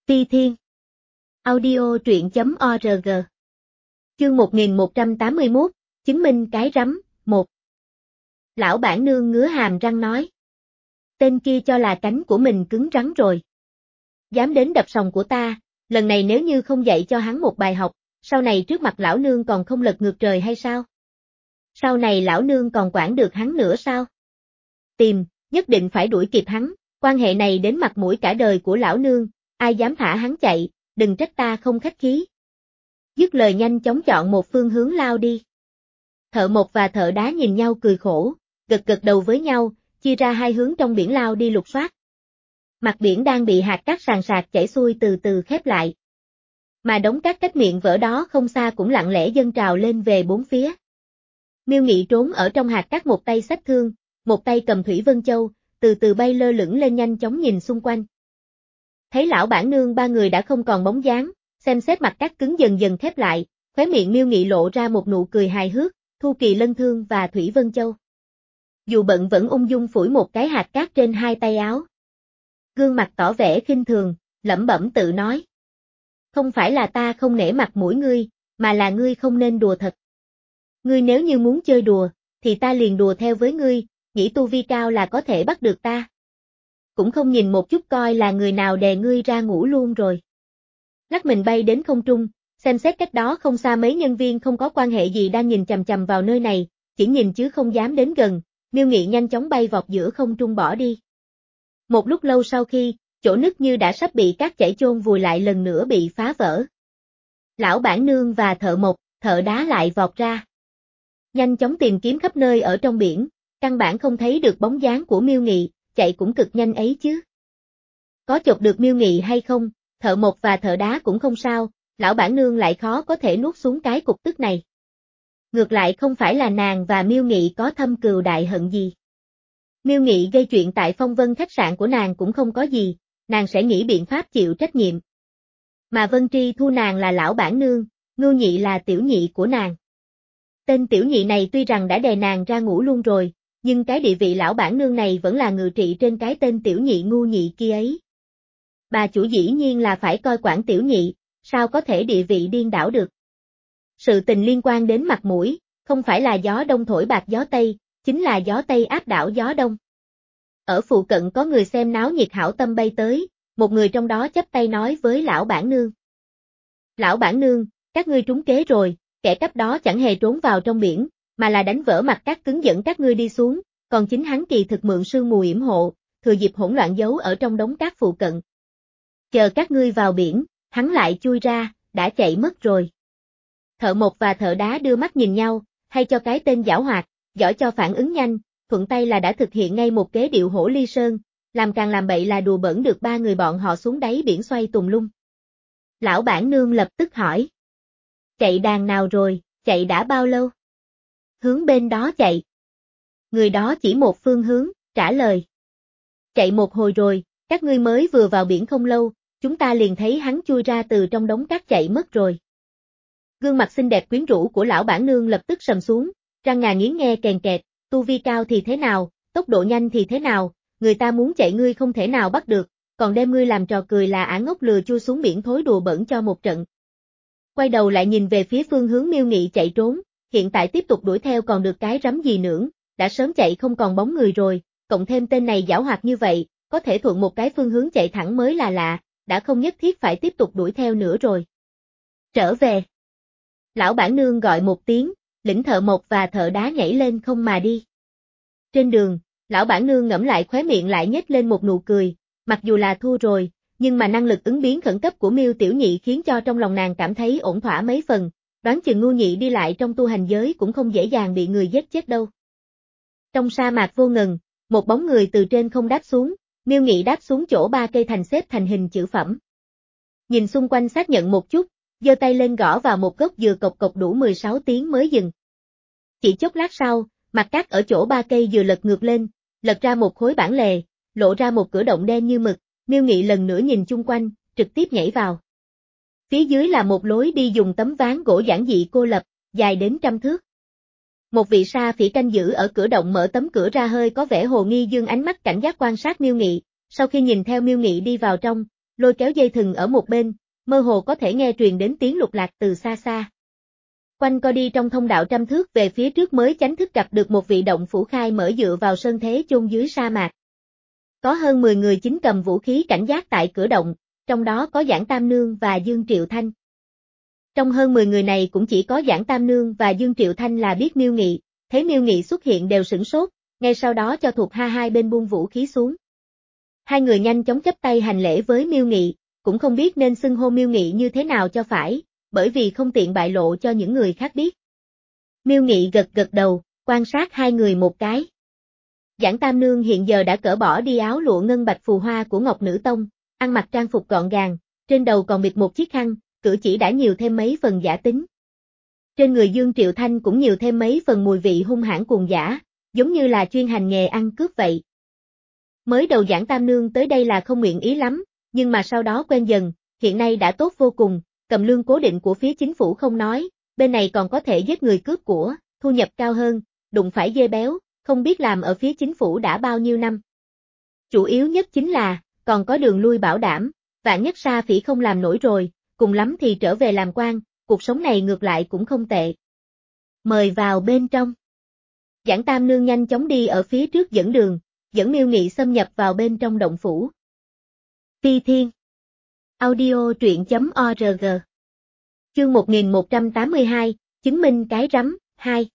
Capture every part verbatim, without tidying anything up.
Ti Thiên. Audio truyện chấm org. Chương một nghìn một trăm tám mươi mốt, chứng minh cái rắm, một. Lão bản nương ngứa hàm răng nói. Tên kia cho là cánh của mình cứng rắn rồi. Dám đến đập sòng của ta, lần này nếu như không dạy cho hắn một bài học, sau này trước mặt lão nương còn không lật ngược trời hay sao? Sau này lão nương còn quản được hắn nữa sao? Tìm, nhất định phải đuổi kịp hắn, quan hệ này đến mặt mũi cả đời của lão nương, ai dám thả hắn chạy, đừng trách ta không khách khí. Dứt lời nhanh chóng chọn một phương hướng lao đi. Thợ mộc và thợ đá nhìn nhau cười khổ, gật gật đầu với nhau, chia ra hai hướng trong biển lao đi lục soát. Mặt biển đang bị hạt cát sàn sạt chảy xuôi từ từ khép lại. Mà đống cát cách miệng vỡ đó không xa cũng lặng lẽ dâng trào lên về bốn phía. Miêu Nghị trốn ở trong hạt cát, một tay xách thương, một tay cầm Thủy Vân Châu, từ từ bay lơ lửng lên, nhanh chóng nhìn xung quanh. Thấy lão bản nương ba người đã không còn bóng dáng, xem xét mặt cát cứng dần dần khép lại, khóe miệng Miêu Nghị lộ ra một nụ cười hài hước, thu kỳ lân thương và Thủy Vân Châu. Dù bận vẫn ung dung phủi một cái hạt cát trên hai tay áo. Gương mặt tỏ vẻ khinh thường, lẩm bẩm tự nói. Không phải là ta không nể mặt mũi ngươi, mà là ngươi không nên đùa thật. Ngươi nếu như muốn chơi đùa, thì ta liền đùa theo với ngươi, nghĩ tu vi cao là có thể bắt được ta. Cũng không nhìn một chút coi là người nào đè ngươi ra ngủ luôn rồi. Lắc mình bay đến không trung, xem xét cách đó không xa mấy nhân viên không có quan hệ gì đang nhìn chằm chằm vào nơi này, chỉ nhìn chứ không dám đến gần, Miêu Nghị nhanh chóng bay vọt giữa không trung bỏ đi. Một lúc lâu sau khi, chỗ nứt như đã sắp bị cát chảy chôn vùi lại lần nữa bị phá vỡ. Lão bản nương và thợ mộc, thợ đá lại vọt ra. Nhanh chóng tìm kiếm khắp nơi ở trong biển, căn bản không thấy được bóng dáng của Miêu Nghị, chạy cũng cực nhanh ấy chứ. Có chộp được Miêu Nghị hay không, thợ mộc và thợ đá cũng không sao, lão bản nương lại khó có thể nuốt xuống cái cục tức này. Ngược lại không phải là nàng và Miêu Nghị có thâm cừu đại hận gì. Miêu Nghị gây chuyện tại Phong Vân khách sạn của nàng cũng không có gì, nàng sẽ nghĩ biện pháp chịu trách nhiệm. Mà Vân Tri thu nàng là lão bản nương, Ngưu Nhị là tiểu nhị của nàng. Tên tiểu nhị này tuy rằng đã đè nàng ra ngủ luôn rồi, nhưng cái địa vị lão bản nương này vẫn là ngự trị trên cái tên tiểu nhị ngu nhị kia ấy. Bà chủ dĩ nhiên là phải coi quản tiểu nhị, sao có thể địa vị điên đảo được. Sự tình liên quan đến mặt mũi, không phải là gió đông thổi bạc gió tây, chính là gió tây áp đảo gió đông. Ở phụ cận có người xem náo nhiệt hảo tâm bay tới, một người trong đó chắp tay nói với lão bản nương. Lão bản nương, các ngươi trúng kế rồi, kẻ cắp đó chẳng hề trốn vào trong biển, mà là đánh vỡ mặt cát cứng dẫn các ngươi đi xuống, còn chính hắn kỳ thực mượn sương mù yểm hộ, thừa dịp hỗn loạn giấu ở trong đống cát phụ cận. Chờ các ngươi vào biển, hắn lại chui ra, đã chạy mất rồi. Thợ mộc và thợ đá đưa mắt nhìn nhau, hay cho cái tên giảo hoạt, giỏi cho phản ứng nhanh, thuận tay là đã thực hiện ngay một kế điệu hổ ly sơn, làm càng làm bậy là đùa bỡn được ba người bọn họ xuống đáy biển xoay tùng lung. Lão bản nương lập tức hỏi. Chạy đàn nào rồi, chạy đã bao lâu? Hướng bên đó chạy. Người đó chỉ một phương hướng, trả lời. Chạy một hồi rồi, các ngươi mới vừa vào biển không lâu, chúng ta liền thấy hắn chui ra từ trong đống cát chạy mất rồi. Gương mặt xinh đẹp quyến rũ của lão bản nương lập tức sầm xuống, răng ngà nghiến nghe kèn kẹt, tu vi cao thì thế nào, tốc độ nhanh thì thế nào, người ta muốn chạy ngươi không thể nào bắt được, còn đem ngươi làm trò cười là ả ngốc lừa chui xuống biển thối đùa bẩn cho một trận. Quay đầu lại nhìn về phía phương hướng Miêu Nghị chạy trốn, hiện tại tiếp tục đuổi theo còn được cái rắm gì nữa, đã sớm chạy không còn bóng người rồi, cộng thêm tên này giảo hoạt như vậy, có thể thuận một cái phương hướng chạy thẳng mới là lạ, đã không nhất thiết phải tiếp tục đuổi theo nữa rồi. Trở về. Lão bản nương gọi một tiếng, lĩnh thợ mộc và thợ đá nhảy lên không mà đi. Trên đường, lão bản nương ngẫm lại khóe miệng lại nhếch lên một nụ cười, mặc dù là thua rồi, nhưng mà năng lực ứng biến khẩn cấp của Miêu tiểu nhị khiến cho trong lòng nàng cảm thấy ổn thỏa mấy phần, đoán chừng ngu nhị đi lại trong tu hành giới cũng không dễ dàng bị người giết chết đâu. Trong sa mạc vô ngần, một bóng người từ trên không đáp xuống, Miêu Nghị đáp xuống chỗ ba cây thành xếp thành hình chữ phẩm. Nhìn xung quanh xác nhận một chút, giơ tay lên gõ vào một gốc dừa cộc cộc đủ mười sáu tiếng mới dừng. Chỉ chốc lát sau, mặt cát ở chỗ ba cây dừa lật ngược lên, lật ra một khối bản lề, lộ ra một cửa động đen như mực, Miêu Nghị lần nữa nhìn chung quanh, trực tiếp nhảy vào. Phía dưới là một lối đi dùng tấm ván gỗ giản dị cô lập, dài đến trăm thước. Một vị sa phỉ canh giữ ở cửa động mở tấm cửa ra hơi có vẻ hồ nghi dương ánh mắt cảnh giác quan sát Miêu Nghị, sau khi nhìn theo Miêu Nghị đi vào trong, lôi kéo dây thừng ở một bên, mơ hồ có thể nghe truyền đến tiếng lục lạc từ xa xa. Quanh co đi trong thông đạo trăm thước về phía trước mới chánh thức gặp được một vị động phủ khai mở dựa vào sơn thế chôn dưới sa mạc. Có hơn mười người chính cầm vũ khí cảnh giác tại cửa động, trong đó có Giảng Tam Nương và Dương Triệu Thanh. Trong hơn mười người này cũng chỉ có Giảng Tam Nương và Dương Triệu Thanh là biết Miêu Nghị, thấy Miêu Nghị xuất hiện đều sửng sốt, ngay sau đó cho thuộc ha hai bên buông vũ khí xuống. Hai người nhanh chóng chắp tay hành lễ với Miêu Nghị, cũng không biết nên xưng hô Miêu Nghị như thế nào cho phải, bởi vì không tiện bại lộ cho những người khác biết. Miêu Nghị gật gật đầu, quan sát hai người một cái. Giảng Tam Nương hiện giờ đã cởi bỏ đi áo lụa ngân bạch phù hoa của Ngọc Nữ Tông, ăn mặc trang phục gọn gàng, trên đầu còn bịt một chiếc khăn, cử chỉ đã nhiều thêm mấy phần giả tính. Trên người Dương Triệu Thanh cũng nhiều thêm mấy phần mùi vị hung hãn cuồng dã, giống như là chuyên hành nghề ăn cướp vậy. Mới đầu Giảng Tam Nương tới đây là không nguyện ý lắm, nhưng mà sau đó quen dần, hiện nay đã tốt vô cùng, cầm lương cố định của phía chính phủ không nói, bên này còn có thể giết người cướp của, thu nhập cao hơn, đụng phải dê béo, không biết làm ở phía chính phủ đã bao nhiêu năm. Chủ yếu nhất chính là, còn có đường lui bảo đảm, vạn nhất Sa Phỉ không làm nổi rồi, cùng lắm thì trở về làm quan, cuộc sống này ngược lại cũng không tệ. Mời vào bên trong. Giảng Tam Nương nhanh chóng đi ở phía trước dẫn đường, dẫn Miêu Nghị xâm nhập vào bên trong động phủ. Phi Thiên Audio truyện.org Chương một nghìn một trăm tám mươi hai, chứng minh cái rắm, hai.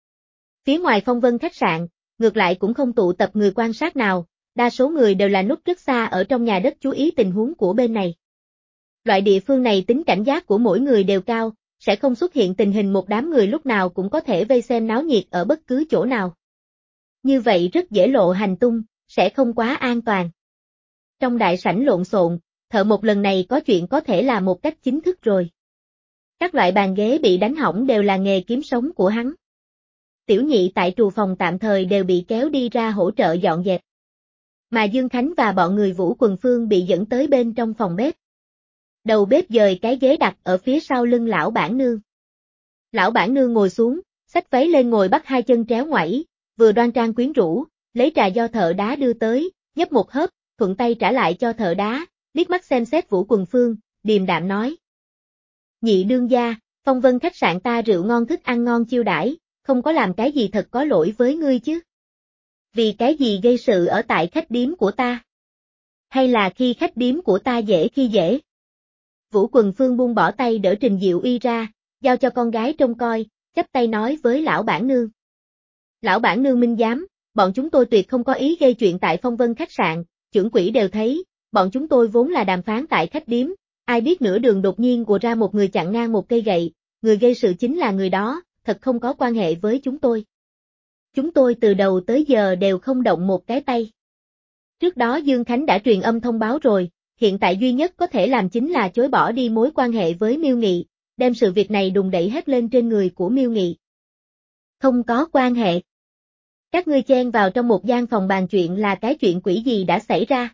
Phía ngoài Phong Vân khách sạn, ngược lại cũng không tụ tập người quan sát nào, đa số người đều là núp rất xa ở trong nhà đất chú ý tình huống của bên này. Loại địa phương này tính cảnh giác của mỗi người đều cao, sẽ không xuất hiện tình hình một đám người lúc nào cũng có thể vây xem náo nhiệt ở bất cứ chỗ nào. Như vậy rất dễ lộ hành tung, sẽ không quá an toàn. Trong đại sảnh lộn xộn, Thợ một lần này có chuyện có thể là một cách chính thức rồi. Các loại bàn ghế bị đánh hỏng đều là nghề kiếm sống của hắn. Tiểu nhị tại trù phòng tạm thời đều bị kéo đi ra hỗ trợ dọn dẹp. Mà Dương Khánh và bọn người Vũ Quần Phương bị dẫn tới bên trong phòng bếp. Đầu bếp dời cái ghế đặt ở phía sau lưng lão bản nương. Lão bản nương ngồi xuống, xách váy lên ngồi bắt hai chân tréo ngoảy, vừa đoan trang quyến rũ, lấy trà do thợ đá đưa tới, nhấp một hớp, thuận tay trả lại cho thợ đá, liếc mắt xem xét Vũ Quần Phương, điềm đạm nói. Nhị đương gia, Phong Vân khách sạn ta rượu ngon thức ăn ngon chiêu đãi, không có làm cái gì thật có lỗi với ngươi chứ. Vì cái gì gây sự ở tại khách điếm của ta? Hay là khi khách điếm của ta dễ khi dễ? Vũ Quần Phương buông bỏ tay đỡ Trình Diệu Uy ra, giao cho con gái trông coi, chắp tay nói với lão bản nương. Lão bản nương minh giám, bọn chúng tôi tuyệt không có ý gây chuyện tại Phong Vân khách sạn, trưởng quỹ đều thấy, bọn chúng tôi vốn là đàm phán tại khách điếm, ai biết nửa đường đột nhiên ùa ra một người chặn ngang một cây gậy, người gây sự chính là người đó, thật không có quan hệ với chúng tôi. Chúng tôi từ đầu tới giờ đều không động một cái tay. Trước đó Dương Khánh đã truyền âm thông báo rồi, hiện tại duy nhất có thể làm chính là chối bỏ đi mối quan hệ với Miêu Nghị, đem sự việc này đùng đẩy hết lên trên người của Miêu Nghị. Không có quan hệ. Các ngươi chen vào trong một gian phòng bàn chuyện là cái chuyện quỷ gì đã xảy ra.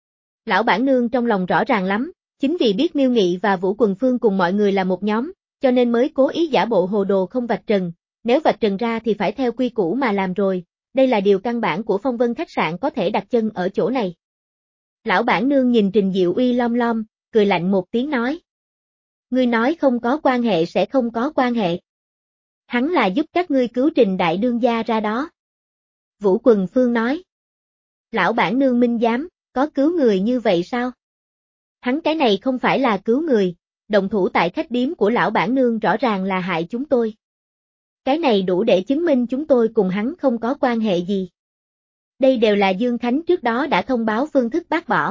Lão bản nương trong lòng rõ ràng lắm, chính vì biết Miêu Nghị và Vũ Quần Phương cùng mọi người là một nhóm, cho nên mới cố ý giả bộ hồ đồ không vạch trần, nếu vạch trần ra thì phải theo quy củ mà làm rồi, đây là điều căn bản của Phong Vân khách sạn có thể đặt chân ở chỗ này. Lão bản nương nhìn Trình Diệu Uy lom lom, cười lạnh một tiếng nói. Ngươi nói không có quan hệ sẽ không có quan hệ. Hắn là giúp các ngươi cứu Trình đại đương gia ra đó. Vũ Quần Phương nói. Lão bản nương minh giám, có cứu người như vậy sao? Hắn cái này không phải là cứu người, động thủ tại khách điếm của lão bản nương rõ ràng là hại chúng tôi. Cái này đủ để chứng minh chúng tôi cùng hắn không có quan hệ gì. Đây đều là Dương Khánh trước đó đã thông báo phương thức bác bỏ.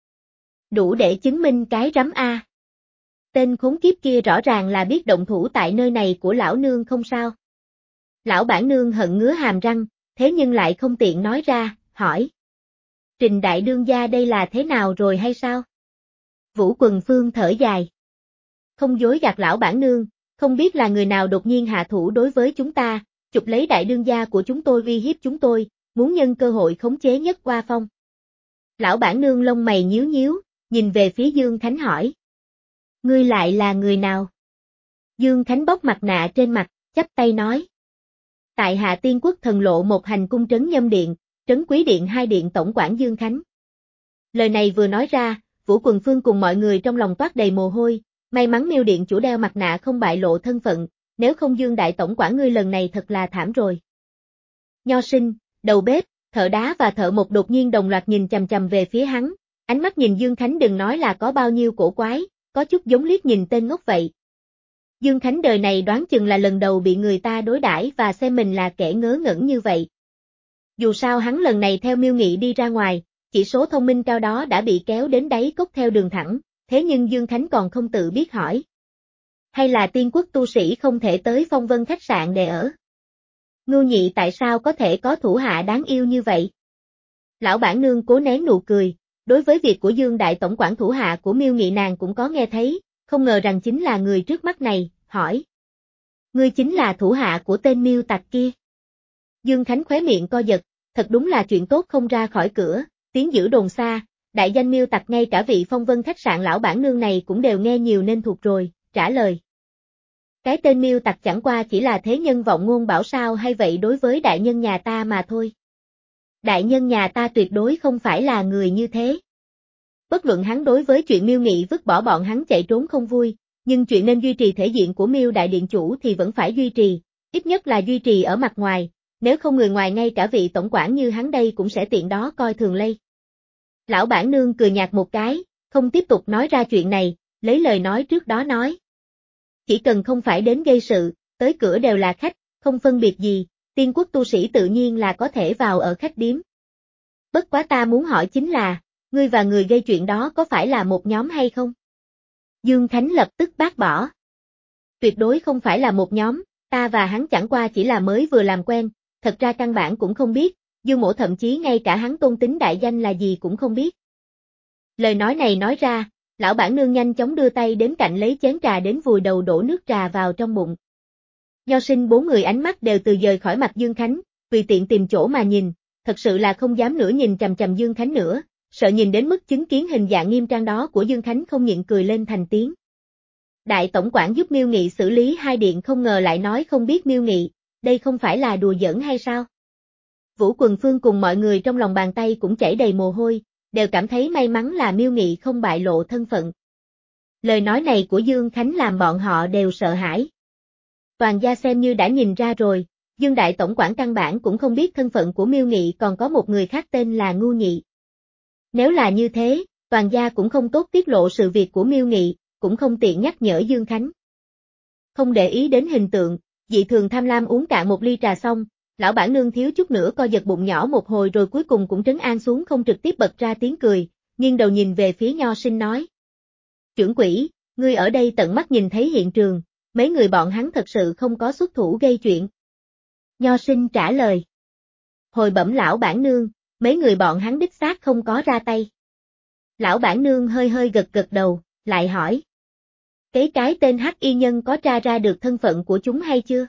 Đủ để chứng minh cái rắm A. Tên khốn kiếp kia rõ ràng là biết động thủ tại nơi này của lão nương không sao. Lão bản nương hận ngứa hàm răng, thế nhưng lại không tiện nói ra, hỏi. Trình đại đương gia đây là thế nào rồi hay sao? Vũ Quần Phương thở dài. Không dối gạt lão bản nương, không biết là người nào đột nhiên hạ thủ đối với chúng ta, chụp lấy đại đương gia của chúng tôi uy hiếp chúng tôi, muốn nhân cơ hội khống chế Nhất Hoa Phong. Lão bản nương lông mày nhíu nhíu, nhìn về phía Dương Khánh hỏi. Ngươi lại là người nào? Dương Khánh bóc mặt nạ trên mặt, chắp tay nói. Tại Hạ Tiên Quốc thần lộ một hành cung trấn Nhâm Điện, trấn Quý Điện hai điện tổng quản Dương Khánh. Lời này vừa nói ra, Vũ Quần Phương cùng mọi người trong lòng toát đầy mồ hôi, may mắn Miêu điện chủ đeo mặt nạ không bại lộ thân phận, nếu không Dương đại tổng quản ngươi lần này thật là thảm rồi. Nho Sinh, đầu bếp, thợ đá và thợ mộc đột nhiên đồng loạt nhìn chằm chằm về phía hắn, ánh mắt nhìn Dương Khánh đừng nói là có bao nhiêu cổ quái, có chút giống liếc nhìn tên ngốc vậy. Dương Khánh đời này đoán chừng là lần đầu bị người ta đối đãi và xem mình là kẻ ngớ ngẩn như vậy. Dù sao hắn lần này theo Miêu Nghị đi ra ngoài, chỉ số thông minh cao đó đã bị kéo đến đáy cốc theo đường thẳng, thế nhưng Dương Khánh còn không tự biết hỏi. Hay là tiên quốc tu sĩ không thể tới Phong Vân khách sạn để ở? Ngưu Nhị tại sao có thể có thủ hạ đáng yêu như vậy? Lão bản nương cố nén nụ cười, đối với việc của Dương đại tổng quản thủ hạ của Miêu Nghị nàng cũng có nghe thấy, không ngờ rằng chính là người trước mắt này, hỏi. Ngươi chính là thủ hạ của tên Miêu tặc kia. Dương Khánh khóe miệng co giật, thật đúng là chuyện tốt không ra khỏi cửa, tiếng dữ đồn xa, đại danh Miêu tặc ngay cả vị Phong Vân khách sạn lão bản nương này cũng đều nghe nhiều nên thuộc rồi, trả lời. Cái tên Miêu tặc chẳng qua chỉ là thế nhân vọng ngôn bảo sao hay vậy đối với đại nhân nhà ta mà thôi. Đại nhân nhà ta tuyệt đối không phải là người như thế. Bất luận hắn đối với chuyện Miêu Nghị vứt bỏ bọn hắn chạy trốn không vui, nhưng chuyện nên duy trì thể diện của Miêu đại điện chủ thì vẫn phải duy trì, ít nhất là duy trì ở mặt ngoài, nếu không người ngoài ngay cả vị tổng quản như hắn đây cũng sẽ tiện đó coi thường lây. Lão bản nương cười nhạt một cái, không tiếp tục nói ra chuyện này, lấy lời nói trước đó nói. Chỉ cần không phải đến gây sự, tới cửa đều là khách, không phân biệt gì, tiên quốc tu sĩ tự nhiên là có thể vào ở khách điếm. Bất quá ta muốn hỏi chính là, ngươi và người gây chuyện đó có phải là một nhóm hay không? Dương Khánh lập tức bác bỏ. Tuyệt đối không phải là một nhóm, ta và hắn chẳng qua chỉ là mới vừa làm quen, thật ra căn bản cũng không biết, Dương mỗ thậm chí ngay cả hắn tôn tính đại danh là gì cũng không biết. Lời nói này nói ra, lão bản nương nhanh chóng đưa tay đến cạnh lấy chén trà đến vùi đầu đổ nước trà vào trong bụng. Nho Sinh bốn người ánh mắt đều từ dời khỏi mặt Dương Khánh, tùy tiện tìm chỗ mà nhìn, thật sự là không dám nữa nhìn chằm chằm Dương Khánh nữa, sợ nhìn đến mức chứng kiến hình dạng nghiêm trang đó của Dương Khánh không nhịn cười lên thành tiếng. Đại tổng quản giúp Miêu Nghị xử lý hai điện không ngờ lại nói không biết Miêu Nghị, đây không phải là đùa giỡn hay sao? Vũ Quần Phương cùng mọi người trong lòng bàn tay cũng chảy đầy mồ hôi, đều cảm thấy may mắn là Miêu Nghị không bại lộ thân phận. Lời nói này của Dương Khánh làm bọn họ đều sợ hãi. Toàn gia xem như đã nhìn ra rồi, Dương đại tổng quản căn bản cũng không biết thân phận của Miêu Nghị còn có một người khác tên là Ngưu Nhị. Nếu là như thế, toàn gia cũng không tốt tiết lộ sự việc của Miêu Nghị, cũng không tiện nhắc nhở Dương Khánh. Không để ý đến hình tượng, dị thường tham lam uống cạn một ly trà xong, lão bản nương thiếu chút nữa co giật bụng nhỏ một hồi rồi cuối cùng cũng trấn an xuống không trực tiếp bật ra tiếng cười, nghiêng đầu nhìn về phía Nho Sinh nói. Trưởng quỹ, ngươi ở đây tận mắt nhìn thấy hiện trường, mấy người bọn hắn thật sự không có xuất thủ gây chuyện. Nho Sinh trả lời. Hồi bẩm lão bản nương, mấy người bọn hắn đích xác không có ra tay. Lão bản nương hơi hơi gật gật đầu, lại hỏi. Cái cái tên hắc y nhân có tra ra được thân phận của chúng hay chưa?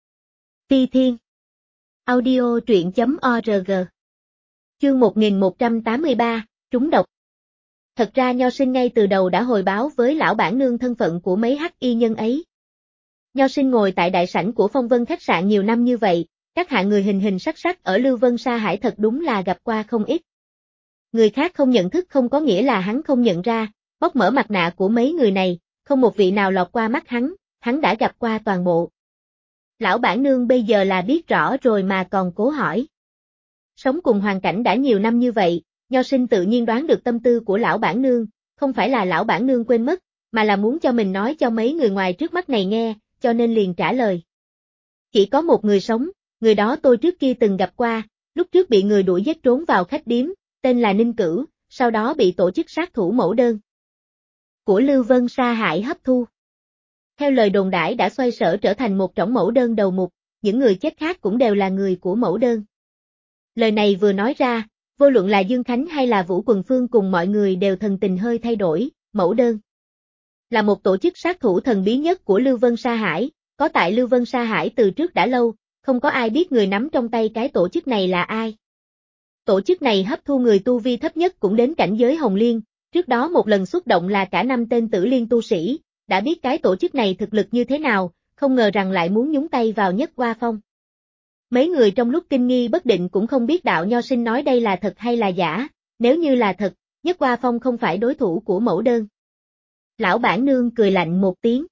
Phi Thiên. Audio truyện chấm org. Chương một nghìn một trăm tám mươi ba, trúng độc. Thật ra Nho Sinh ngay từ đầu đã hồi báo với lão bản nương thân phận của mấy hắc y nhân ấy. Nho Sinh ngồi tại đại sảnh của Phong Vân khách sạn nhiều năm như vậy, các hạng người hình hình sắc sắc ở Lưu Vân Sa Hải thật đúng là gặp qua không ít. Người khác không nhận thức không có nghĩa là hắn không nhận ra, bóc mở mặt nạ của mấy người này, không một vị nào lọt qua mắt hắn, hắn đã gặp qua toàn bộ. Lão bản nương bây giờ là biết rõ rồi mà còn cố hỏi. Sống cùng hoàn cảnh đã nhiều năm như vậy, Nho Sinh tự nhiên đoán được tâm tư của lão bản nương, không phải là lão bản nương quên mất, mà là muốn cho mình nói cho mấy người ngoài trước mắt này nghe, cho nên liền trả lời. Chỉ có một người sống, người đó tôi trước kia từng gặp qua, lúc trước bị người đuổi giết trốn vào khách điếm, tên là Ninh Cửu, sau đó bị tổ chức sát thủ mẫu đơn của Lưu Vân Sa Hải hấp thu. Theo lời đồn đãi đã xoay sở trở thành một trong mẫu đơn đầu mục, những người chết khác cũng đều là người của mẫu đơn. Lời này vừa nói ra, vô luận là Dương Khánh hay là Vũ Quần Phương cùng mọi người đều thần tình hơi thay đổi, mẫu đơn. Là một tổ chức sát thủ thần bí nhất của Lưu Vân Sa Hải, có tại Lưu Vân Sa Hải từ trước đã lâu, không có ai biết người nắm trong tay cái tổ chức này là ai. Tổ chức này hấp thu người tu vi thấp nhất cũng đến cảnh giới Hồng Liên, trước đó một lần xuất động là cả năm tên Tử Liên tu sĩ, đã biết cái tổ chức này thực lực như thế nào, không ngờ rằng lại muốn nhúng tay vào Nhất Hoa Phong. Mấy người trong lúc kinh nghi bất định cũng không biết đạo Nho Sinh nói đây là thật hay là giả, nếu như là thật, Nhất Hoa Phong không phải đối thủ của Mẫu Đơn. Lão bản nương cười lạnh một tiếng.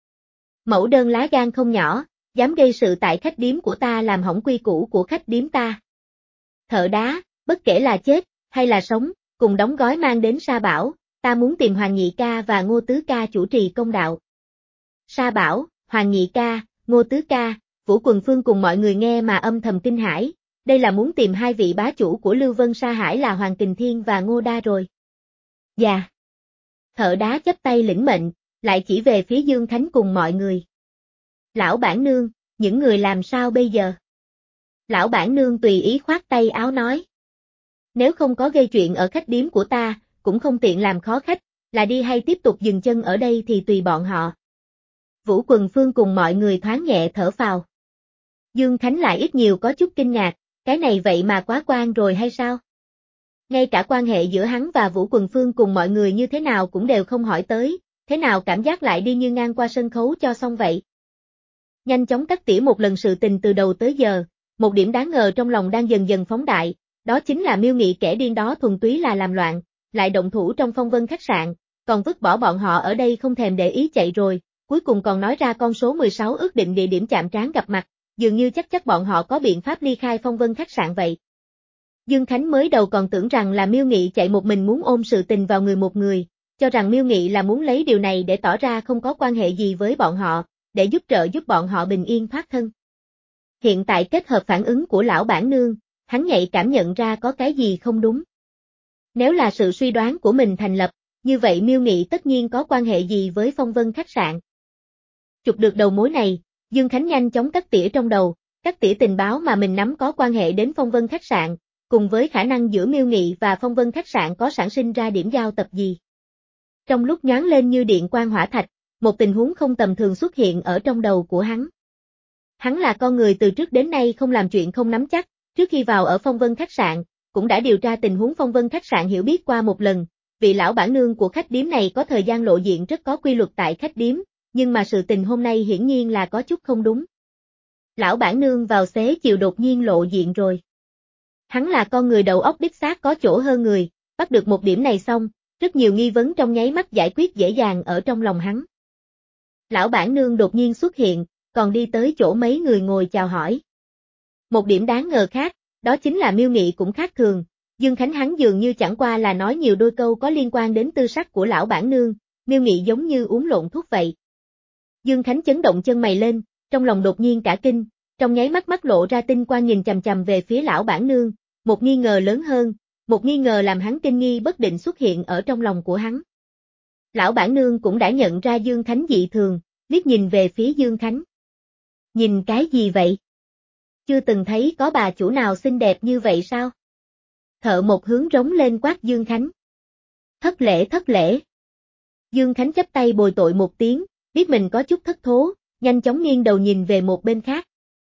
Mẫu Đơn lá gan không nhỏ, dám gây sự tại khách điếm của ta làm hỏng quy củ của khách điếm ta. Thợ đá, bất kể là chết, hay là sống, cùng đóng gói mang đến Sa Bảo, ta muốn tìm Hoàng Nhị Ca và Ngô Tứ Ca chủ trì công đạo. Sa Bảo, Hoàng Nhị Ca, Ngô Tứ Ca, Vũ Quần Phương cùng mọi người nghe mà âm thầm kinh hãi, đây là muốn tìm hai vị bá chủ của Lưu Vân Sa Hải là Hoàng Kình Thiên và Ngô Đa rồi. Dạ. Thợ đá chắp tay lĩnh mệnh, lại chỉ về phía Dương Khánh cùng mọi người. Lão bản nương, những người làm sao bây giờ? Lão bản nương tùy ý khoát tay áo nói. Nếu không có gây chuyện ở khách điếm của ta, cũng không tiện làm khó khách, là đi hay tiếp tục dừng chân ở đây thì tùy bọn họ. Vũ Quần Phương cùng mọi người thoáng nhẹ thở phào. Dương Khánh lại ít nhiều có chút kinh ngạc, cái này vậy mà quá quan rồi hay sao? Ngay cả quan hệ giữa hắn và Vũ Quần Phương cùng mọi người như thế nào cũng đều không hỏi tới, thế nào cảm giác lại đi như ngang qua sân khấu cho xong vậy? Nhanh chóng cắt tỉa một lần sự tình từ đầu tới giờ, một điểm đáng ngờ trong lòng đang dần dần phóng đại, đó chính là Miêu Nghị kẻ điên đó thuần túy là làm loạn, lại động thủ trong Phong Vân khách sạn, còn vứt bỏ bọn họ ở đây không thèm để ý chạy rồi, cuối cùng còn nói ra con số mười sáu ước định địa điểm chạm trán gặp mặt, dường như chắc chắc bọn họ có biện pháp ly khai Phong Vân khách sạn vậy. Dương Khánh mới đầu còn tưởng rằng là Miêu Nghị chạy một mình muốn ôm sự tình vào người một người, cho rằng Miêu Nghị là muốn lấy điều này để tỏ ra không có quan hệ gì với bọn họ, để giúp trợ giúp bọn họ bình yên thoát thân. Hiện tại kết hợp phản ứng của lão bản nương, hắn nhạy cảm nhận ra có cái gì không đúng. Nếu là sự suy đoán của mình thành lập, như vậy Miêu Nghị tất nhiên có quan hệ gì với Phong Vân khách sạn. Chụp được đầu mối này, Dương Khánh nhanh chóng cắt tỉa trong đầu, cắt tỉa tình báo mà mình nắm có quan hệ đến Phong Vân khách sạn, cùng với khả năng giữa Miêu Nghị và Phong Vân khách sạn có sản sinh ra điểm giao tập gì. Trong lúc nhoáng lên như điện quang hỏa thạch, một tình huống không tầm thường xuất hiện ở trong đầu của hắn. Hắn là con người từ trước đến nay không làm chuyện không nắm chắc, trước khi vào ở Phong Vân khách sạn, cũng đã điều tra tình huống Phong Vân khách sạn hiểu biết qua một lần, vị lão bản nương của khách điếm này có thời gian lộ diện rất có quy luật tại khách điếm, nhưng mà sự tình hôm nay hiển nhiên là có chút không đúng. Lão bản nương vào xế chiều đột nhiên lộ diện rồi. Hắn là con người đầu óc đích xác có chỗ hơn người, bắt được một điểm này xong, rất nhiều nghi vấn trong nháy mắt giải quyết dễ dàng ở trong lòng hắn. Lão bản nương đột nhiên xuất hiện, còn đi tới chỗ mấy người ngồi chào hỏi. Một điểm đáng ngờ khác, đó chính là Miêu Nghị cũng khác thường, Dương Khánh hắn dường như chẳng qua là nói nhiều đôi câu có liên quan đến tư sắc của lão bản nương, Miêu Nghị giống như uống lộn thuốc vậy. Dương Khánh chấn động chân mày lên, trong lòng đột nhiên cả kinh, trong nháy mắt mắt lộ ra tinh quang nhìn chằm chằm về phía lão bản nương, một nghi ngờ lớn hơn, một nghi ngờ làm hắn kinh nghi bất định xuất hiện ở trong lòng của hắn. Lão bản nương cũng đã nhận ra Dương Khánh dị thường, liếc nhìn về phía Dương Khánh. Nhìn cái gì vậy? Chưa từng thấy có bà chủ nào xinh đẹp như vậy sao? Thợ một hướng rống lên quát Dương Khánh. Thất lễ thất lễ. Dương Khánh chắp tay bồi tội một tiếng, biết mình có chút thất thố, nhanh chóng nghiêng đầu nhìn về một bên khác.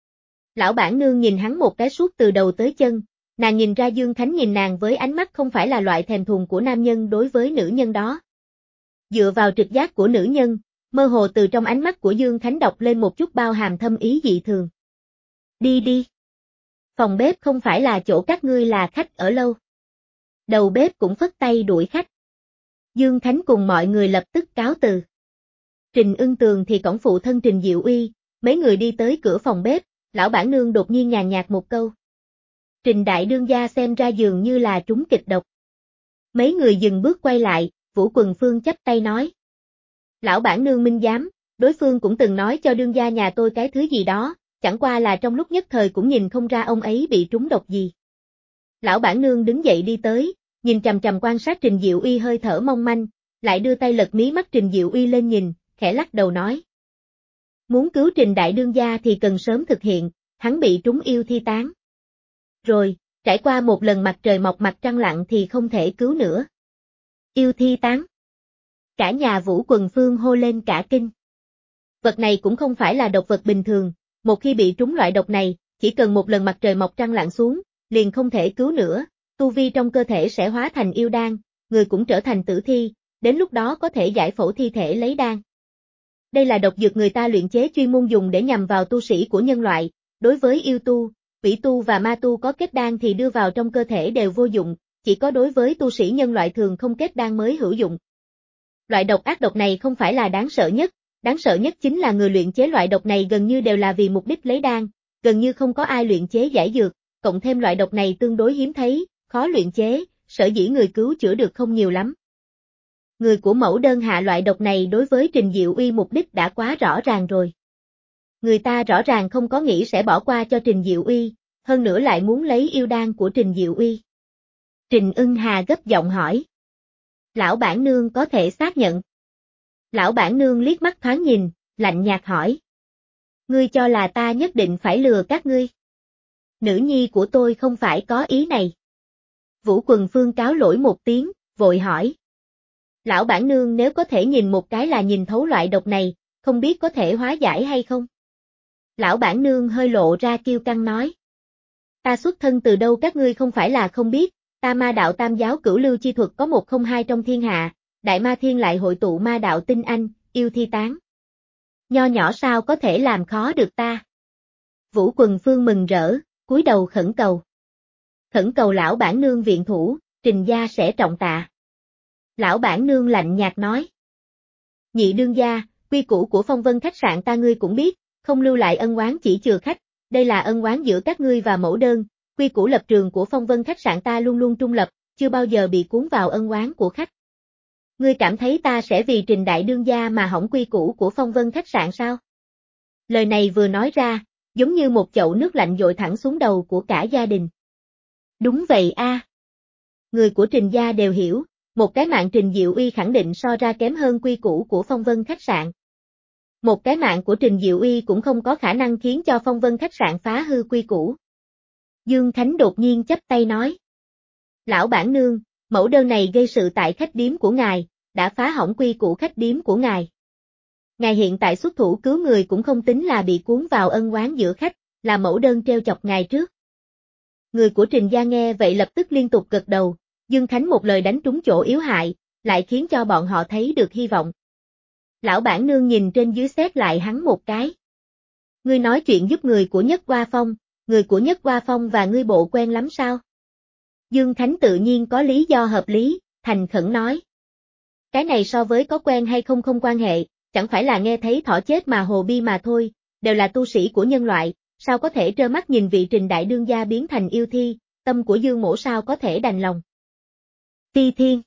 Lão bản nương nhìn hắn một cái suốt từ đầu tới chân, nàng nhìn ra Dương Khánh nhìn nàng với ánh mắt không phải là loại thèm thuồng của nam nhân đối với nữ nhân đó. Dựa vào trực giác của nữ nhân, mơ hồ từ trong ánh mắt của Dương Khánh đọc lên một chút bao hàm thâm ý dị thường. Đi đi. Phòng bếp không phải là chỗ các ngươi là khách ở lâu. Đầu bếp cũng phất tay đuổi khách. Dương Khánh cùng mọi người lập tức cáo từ. Trình Ưng Tường thì cõng phụ thân Trình Diệu Uy, mấy người đi tới cửa phòng bếp, lão bản nương đột nhiên nhàn nhạt một câu. Trình đại đương gia xem ra dường như là trúng kịch độc. Mấy người dừng bước quay lại, Vũ Quần Phương chắp tay nói. Lão bản nương minh giám, đối phương cũng từng nói cho đương gia nhà tôi cái thứ gì đó, chẳng qua là trong lúc nhất thời cũng nhìn không ra ông ấy bị trúng độc gì. Lão bản nương đứng dậy đi tới, nhìn chằm chằm quan sát Trình Diệu Uy hơi thở mong manh, lại đưa tay lật mí mắt Trình Diệu Uy lên nhìn, khẽ lắc đầu nói. Muốn cứu Trình đại đương gia thì cần sớm thực hiện, hắn bị trúng yêu thi tán. Rồi, trải qua một lần mặt trời mọc mặt trăng lặn thì không thể cứu nữa. Yêu thi tán. Cả nhà Vũ Quần Phương hô lên cả kinh. Vật này cũng không phải là độc vật bình thường, một khi bị trúng loại độc này, chỉ cần một lần mặt trời mọc trăng lặn xuống, liền không thể cứu nữa, tu vi trong cơ thể sẽ hóa thành yêu đan, người cũng trở thành tử thi, đến lúc đó có thể giải phẫu thi thể lấy đan. Đây là độc dược người ta luyện chế chuyên môn dùng để nhằm vào tu sĩ của nhân loại, đối với yêu tu, quỷ tu và ma tu có kết đan thì đưa vào trong cơ thể đều vô dụng, chỉ có đối với tu sĩ nhân loại thường không kết đan mới hữu dụng. Loại độc ác độc này không phải là đáng sợ nhất, đáng sợ nhất chính là người luyện chế loại độc này gần như đều là vì mục đích lấy đan, gần như không có ai luyện chế giải dược, cộng thêm loại độc này tương đối hiếm thấy, khó luyện chế, sở dĩ người cứu chữa được không nhiều lắm. Người của mẫu đơn hạ loại độc này đối với Trình Diệu Uy mục đích đã quá rõ ràng rồi. Người ta rõ ràng không có nghĩ sẽ bỏ qua cho Trình Diệu Uy, hơn nữa lại muốn lấy yêu đan của Trình Diệu Uy. Trình Ưng Hà gấp giọng hỏi. Lão bản nương có thể xác nhận. Lão bản nương liếc mắt thoáng nhìn, lạnh nhạt hỏi. Ngươi cho là ta nhất định phải lừa các ngươi. Nữ nhi của tôi không phải có ý này. Vũ Quần Phương cáo lỗi một tiếng, vội hỏi. Lão bản nương nếu có thể nhìn một cái là nhìn thấu loại độc này, không biết có thể hóa giải hay không? Lão bản nương hơi lộ ra kiêu căng nói. Ta xuất thân từ đâu các ngươi không phải là không biết, ta ma đạo tam giáo cửu lưu chi thuật có một không hai trong thiên hạ, đại ma thiên lại hội tụ ma đạo tinh anh, yêu thi tán. Nho nhỏ sao có thể làm khó được ta? Vũ Quần Phương mừng rỡ, cúi đầu khẩn cầu. Khẩn cầu lão bản nương viện thủ, Trình gia sẽ trọng tạ. Lão bản nương lạnh nhạt nói. Nhị đương gia, quy củ của Phong Vân khách sạn ta ngươi cũng biết, không lưu lại ân oán chỉ chừa khách, đây là ân oán giữa các ngươi và mẫu đơn, quy củ lập trường của Phong Vân khách sạn ta luôn luôn trung lập, chưa bao giờ bị cuốn vào ân oán của khách. Ngươi cảm thấy ta sẽ vì Trình đại đương gia mà hỏng quy củ của Phong Vân khách sạn sao? Lời này vừa nói ra, giống như một chậu nước lạnh dội thẳng xuống đầu của cả gia đình. Đúng vậy a. Người của Trình gia đều hiểu, một cái mạng Trình Diệu Uy khẳng định so ra kém hơn quy củ của Phong Vân khách sạn. Một cái mạng của Trình Diệu Uy cũng không có khả năng khiến cho Phong Vân khách sạn phá hư quy củ. Dương Khánh đột nhiên chắp tay nói. Lão bản nương, mẫu đơn này gây sự tại khách điếm của ngài, đã phá hỏng quy củ khách điếm của ngài. Ngài hiện tại xuất thủ cứu người cũng không tính là bị cuốn vào ân oán giữa khách, là mẫu đơn treo chọc ngài trước. Người của Trình gia nghe vậy lập tức liên tục gật đầu, Dương Khánh một lời đánh trúng chỗ yếu hại, lại khiến cho bọn họ thấy được hy vọng. Lão bản nương nhìn trên dưới xét lại hắn một cái. Ngươi nói chuyện giúp người của Nhất Hoa Phong, người của Nhất Hoa Phong và ngươi bộ quen lắm sao? Dương Khánh tự nhiên có lý do hợp lý, thành khẩn nói. Cái này so với có quen hay không không quan hệ, chẳng phải là nghe thấy thỏ chết mà hồ bi mà thôi, đều là tu sĩ của nhân loại, sao có thể trơ mắt nhìn vị Trình đại đương gia biến thành yêu thi, tâm của Dương mỗ sao có thể đành lòng. Ti Thiên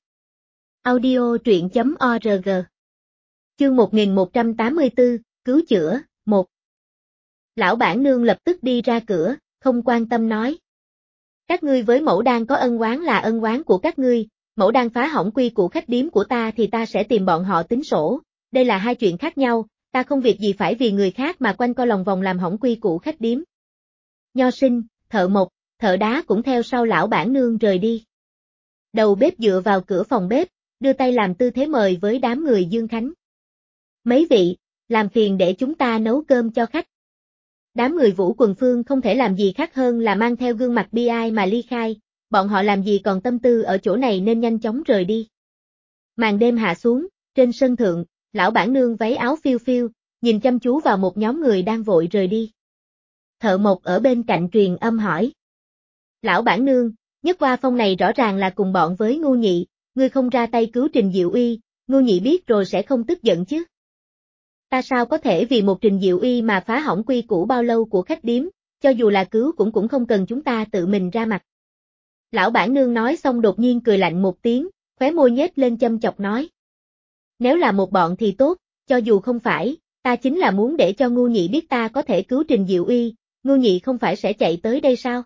Audio truyện chấm org Chương một nghìn một trăm tám mươi tư, cứu chữa, một. Lão bản nương lập tức đi ra cửa, không quan tâm nói. Các ngươi với mẫu đan có ân oán là ân oán của các ngươi, mẫu đan phá hỏng quy củ khách điếm của ta thì ta sẽ tìm bọn họ tính sổ, đây là hai chuyện khác nhau, ta không việc gì phải vì người khác mà quanh co lòng vòng làm hỏng quy củ khách điếm. Nho sinh, thợ mộc, thợ đá cũng theo sau lão bản nương rời đi. Đầu bếp dựa vào cửa phòng bếp, đưa tay làm tư thế mời với đám người Dương Khánh. Mấy vị, làm phiền để chúng ta nấu cơm cho khách. Đám người Vũ Quần Phương không thể làm gì khác hơn là mang theo gương mặt bi ai mà ly khai, bọn họ làm gì còn tâm tư ở chỗ này nên nhanh chóng rời đi. Màn đêm hạ xuống, trên sân thượng, lão bản nương váy áo phiêu phiêu, nhìn chăm chú vào một nhóm người đang vội rời đi. Thợ mộc ở bên cạnh truyền âm hỏi. Lão bản nương, Nhất Hoa Phong này rõ ràng là cùng bọn với Ngưu Nhị, ngươi không ra tay cứu Trình Diệu Uy, Ngưu Nhị biết rồi sẽ không tức giận chứ. Ta sao có thể vì một Trình Diệu Uy mà phá hỏng quy củ bao lâu của khách điếm, cho dù là cứu cũng cũng không cần chúng ta tự mình ra mặt. Lão bản nương nói xong đột nhiên cười lạnh một tiếng, khóe môi nhếch lên châm chọc nói. Nếu là một bọn thì tốt, cho dù không phải, ta chính là muốn để cho Ngưu Nhị biết ta có thể cứu Trình Diệu Uy, Ngưu Nhị không phải sẽ chạy tới đây sao?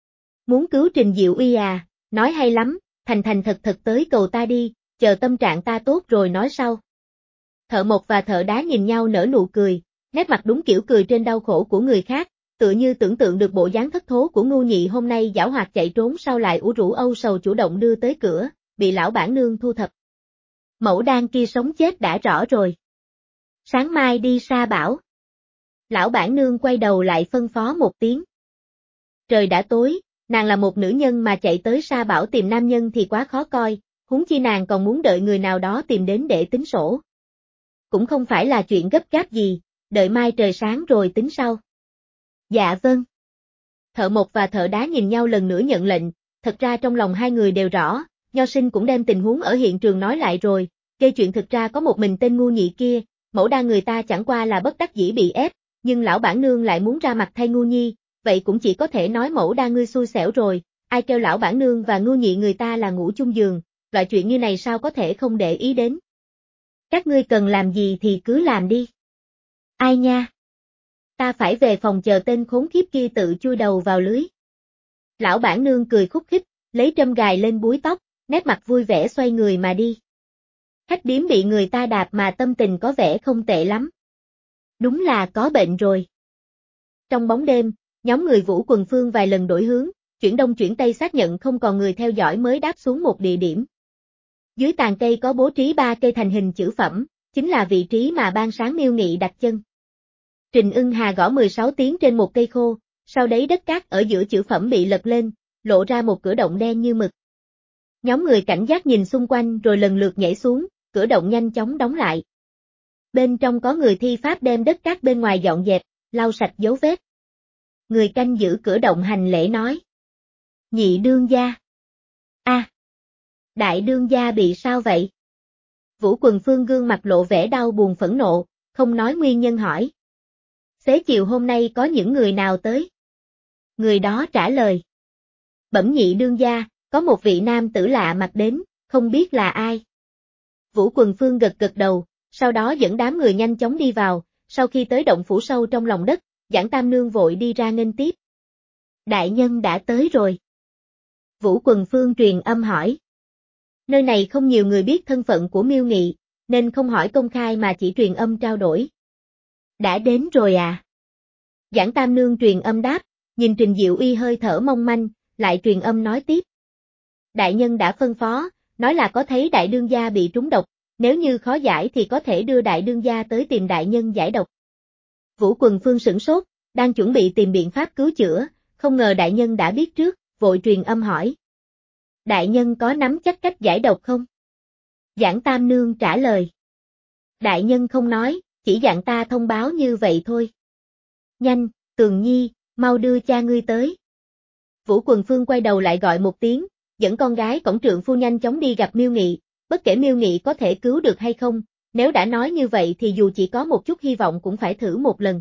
Muốn cứu Trình Diệu Uy à, nói hay lắm, thành thành thật thật tới cầu ta đi, chờ tâm trạng ta tốt rồi nói sau. Thợ mộc và thợ đá nhìn nhau nở nụ cười, nét mặt đúng kiểu cười trên đau khổ của người khác, tựa như tưởng tượng được bộ dáng thất thố của Ngưu Nhị hôm nay giảo hoạt chạy trốn sau lại ủ rũ âu sầu chủ động đưa tới cửa, bị lão bản nương thu thập. Mẫu đan kia sống chết đã rõ rồi. Sáng mai đi Sa Bảo. Lão bản nương quay đầu lại phân phó một tiếng. Trời đã tối, nàng là một nữ nhân mà chạy tới Sa Bảo tìm nam nhân thì quá khó coi, huống chi nàng còn muốn đợi người nào đó tìm đến để tính sổ. Cũng không phải là chuyện gấp gáp gì, đợi mai trời sáng rồi tính sau. Dạ vâng. Thợ mộc và thợ đá nhìn nhau lần nữa nhận lệnh, thật ra trong lòng hai người đều rõ, Nho Sinh cũng đem tình huống ở hiện trường nói lại rồi, gây chuyện thực ra có một mình tên ngu nhị kia, mẫu đa người ta chẳng qua là bất đắc dĩ bị ép, nhưng lão bản nương lại muốn ra mặt thay ngu nhi, vậy cũng chỉ có thể nói mẫu đa ngươi xui xẻo rồi, ai kêu lão bản nương và ngu nhị người ta là ngủ chung giường, loại chuyện như này sao có thể không để ý đến. Các ngươi cần làm gì thì cứ làm đi. Ai nha? Ta phải về phòng chờ tên khốn kiếp kia tự chui đầu vào lưới. Lão bản nương cười khúc khích, lấy trâm gài lên búi tóc, nét mặt vui vẻ xoay người mà đi. Khách điếm bị người ta đạp mà tâm tình có vẻ không tệ lắm. Đúng là có bệnh rồi. Trong bóng đêm, nhóm người Vũ Quần Phương vài lần đổi hướng, chuyển đông chuyển tây xác nhận không còn người theo dõi mới đáp xuống một địa điểm. Dưới tàn cây có bố trí ba cây thành hình chữ phẩm, chính là vị trí mà ban sáng Miêu Nghị đặt chân. Trình Ưng Hà gõ mười sáu tiếng trên một cây khô, sau đấy đất cát ở giữa chữ phẩm bị lật lên, lộ ra một cửa động đen như mực. Nhóm người cảnh giác nhìn xung quanh rồi lần lượt nhảy xuống, cửa động nhanh chóng đóng lại. Bên trong có người thi pháp đem đất cát bên ngoài dọn dẹp, lau sạch dấu vết. Người canh giữ cửa động hành lễ nói. Nhị đương gia. A, à, đại đương gia bị sao vậy? Vũ Quần Phương gương mặt lộ vẻ đau buồn phẫn nộ, không nói nguyên nhân hỏi. Xế chiều hôm nay có những người nào tới? Người đó trả lời. Bẩm nhị đương gia, có một vị nam tử lạ mặt đến, không biết là ai. Vũ Quần Phương gật gật đầu, sau đó dẫn đám người nhanh chóng đi vào, sau khi tới động phủ sâu trong lòng đất, Giảng Tam Nương vội đi ra nghênh tiếp. Đại nhân đã tới rồi. Vũ Quần Phương truyền âm hỏi. Nơi này không nhiều người biết thân phận của Miêu Nghị, nên không hỏi công khai mà chỉ truyền âm trao đổi. Đã đến rồi à? Giảng Tam Nương truyền âm đáp, nhìn Trình Diệu Uy hơi thở mong manh, lại truyền âm nói tiếp. Đại nhân đã phân phó, nói là có thấy đại đương gia bị trúng độc, nếu như khó giải thì có thể đưa đại đương gia tới tìm đại nhân giải độc. Vũ Quần Phương sửng sốt, đang chuẩn bị tìm biện pháp cứu chữa, không ngờ đại nhân đã biết trước, vội truyền âm hỏi. Đại nhân có nắm chắc cách giải độc không? Giảng Tam Nương trả lời. Đại nhân không nói, chỉ dặn ta thông báo như vậy thôi. Nhanh, Tường Nhi, mau đưa cha ngươi tới. Vũ Quần Phương quay đầu lại gọi một tiếng, dẫn con gái cổng trượng phu nhanh chóng đi gặp Miêu Nghị, bất kể Miêu Nghị có thể cứu được hay không, nếu đã nói như vậy thì dù chỉ có một chút hy vọng cũng phải thử một lần.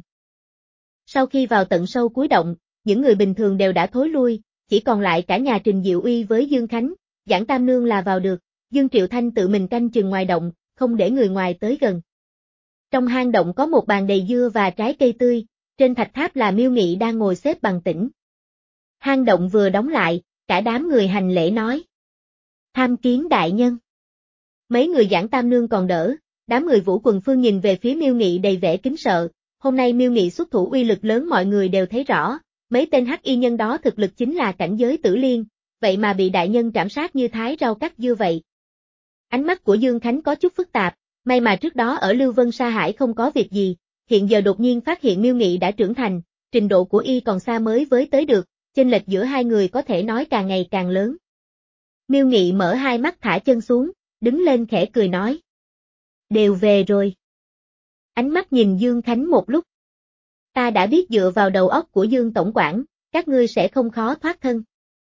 Sau khi vào tận sâu cuối động, những người bình thường đều đã thối lui, chỉ còn lại cả nhà Trình Diệu Uy với Dương Khánh, Giảng Tam Nương là vào được, Dương Triệu Thanh tự mình canh chừng ngoài động, không để người ngoài tới gần. Trong hang động có một bàn đầy dưa và trái cây tươi, trên thạch tháp là Miêu Nghị đang ngồi xếp bằng tĩnh. Hang động vừa đóng lại, cả đám người hành lễ nói. Tham kiến đại nhân. Mấy người Giảng Tam Nương còn đỡ, đám người Vũ Quần Phương nhìn về phía Miêu Nghị đầy vẻ kính sợ, hôm nay Miêu Nghị xuất thủ uy lực lớn mọi người đều thấy rõ, mấy tên hắc y nhân đó thực lực chính là cảnh giới tử liên, vậy mà bị đại nhân trảm sát như thái rau cắt dưa vậy. Ánh mắt của Dương Khánh có chút phức tạp, may mà trước đó ở Lưu Vân Sa Hải không có việc gì, hiện giờ đột nhiên phát hiện Miêu Nghị đã trưởng thành, trình độ của y còn xa mới với tới được, chênh lệch giữa hai người có thể nói càng ngày càng lớn. Miêu Nghị mở hai mắt thả chân xuống, đứng lên khẽ cười nói. Đều về rồi. Ánh mắt nhìn Dương Khánh một lúc. Ta đã biết dựa vào đầu óc của Dương Tổng quản, các ngươi sẽ không khó thoát thân.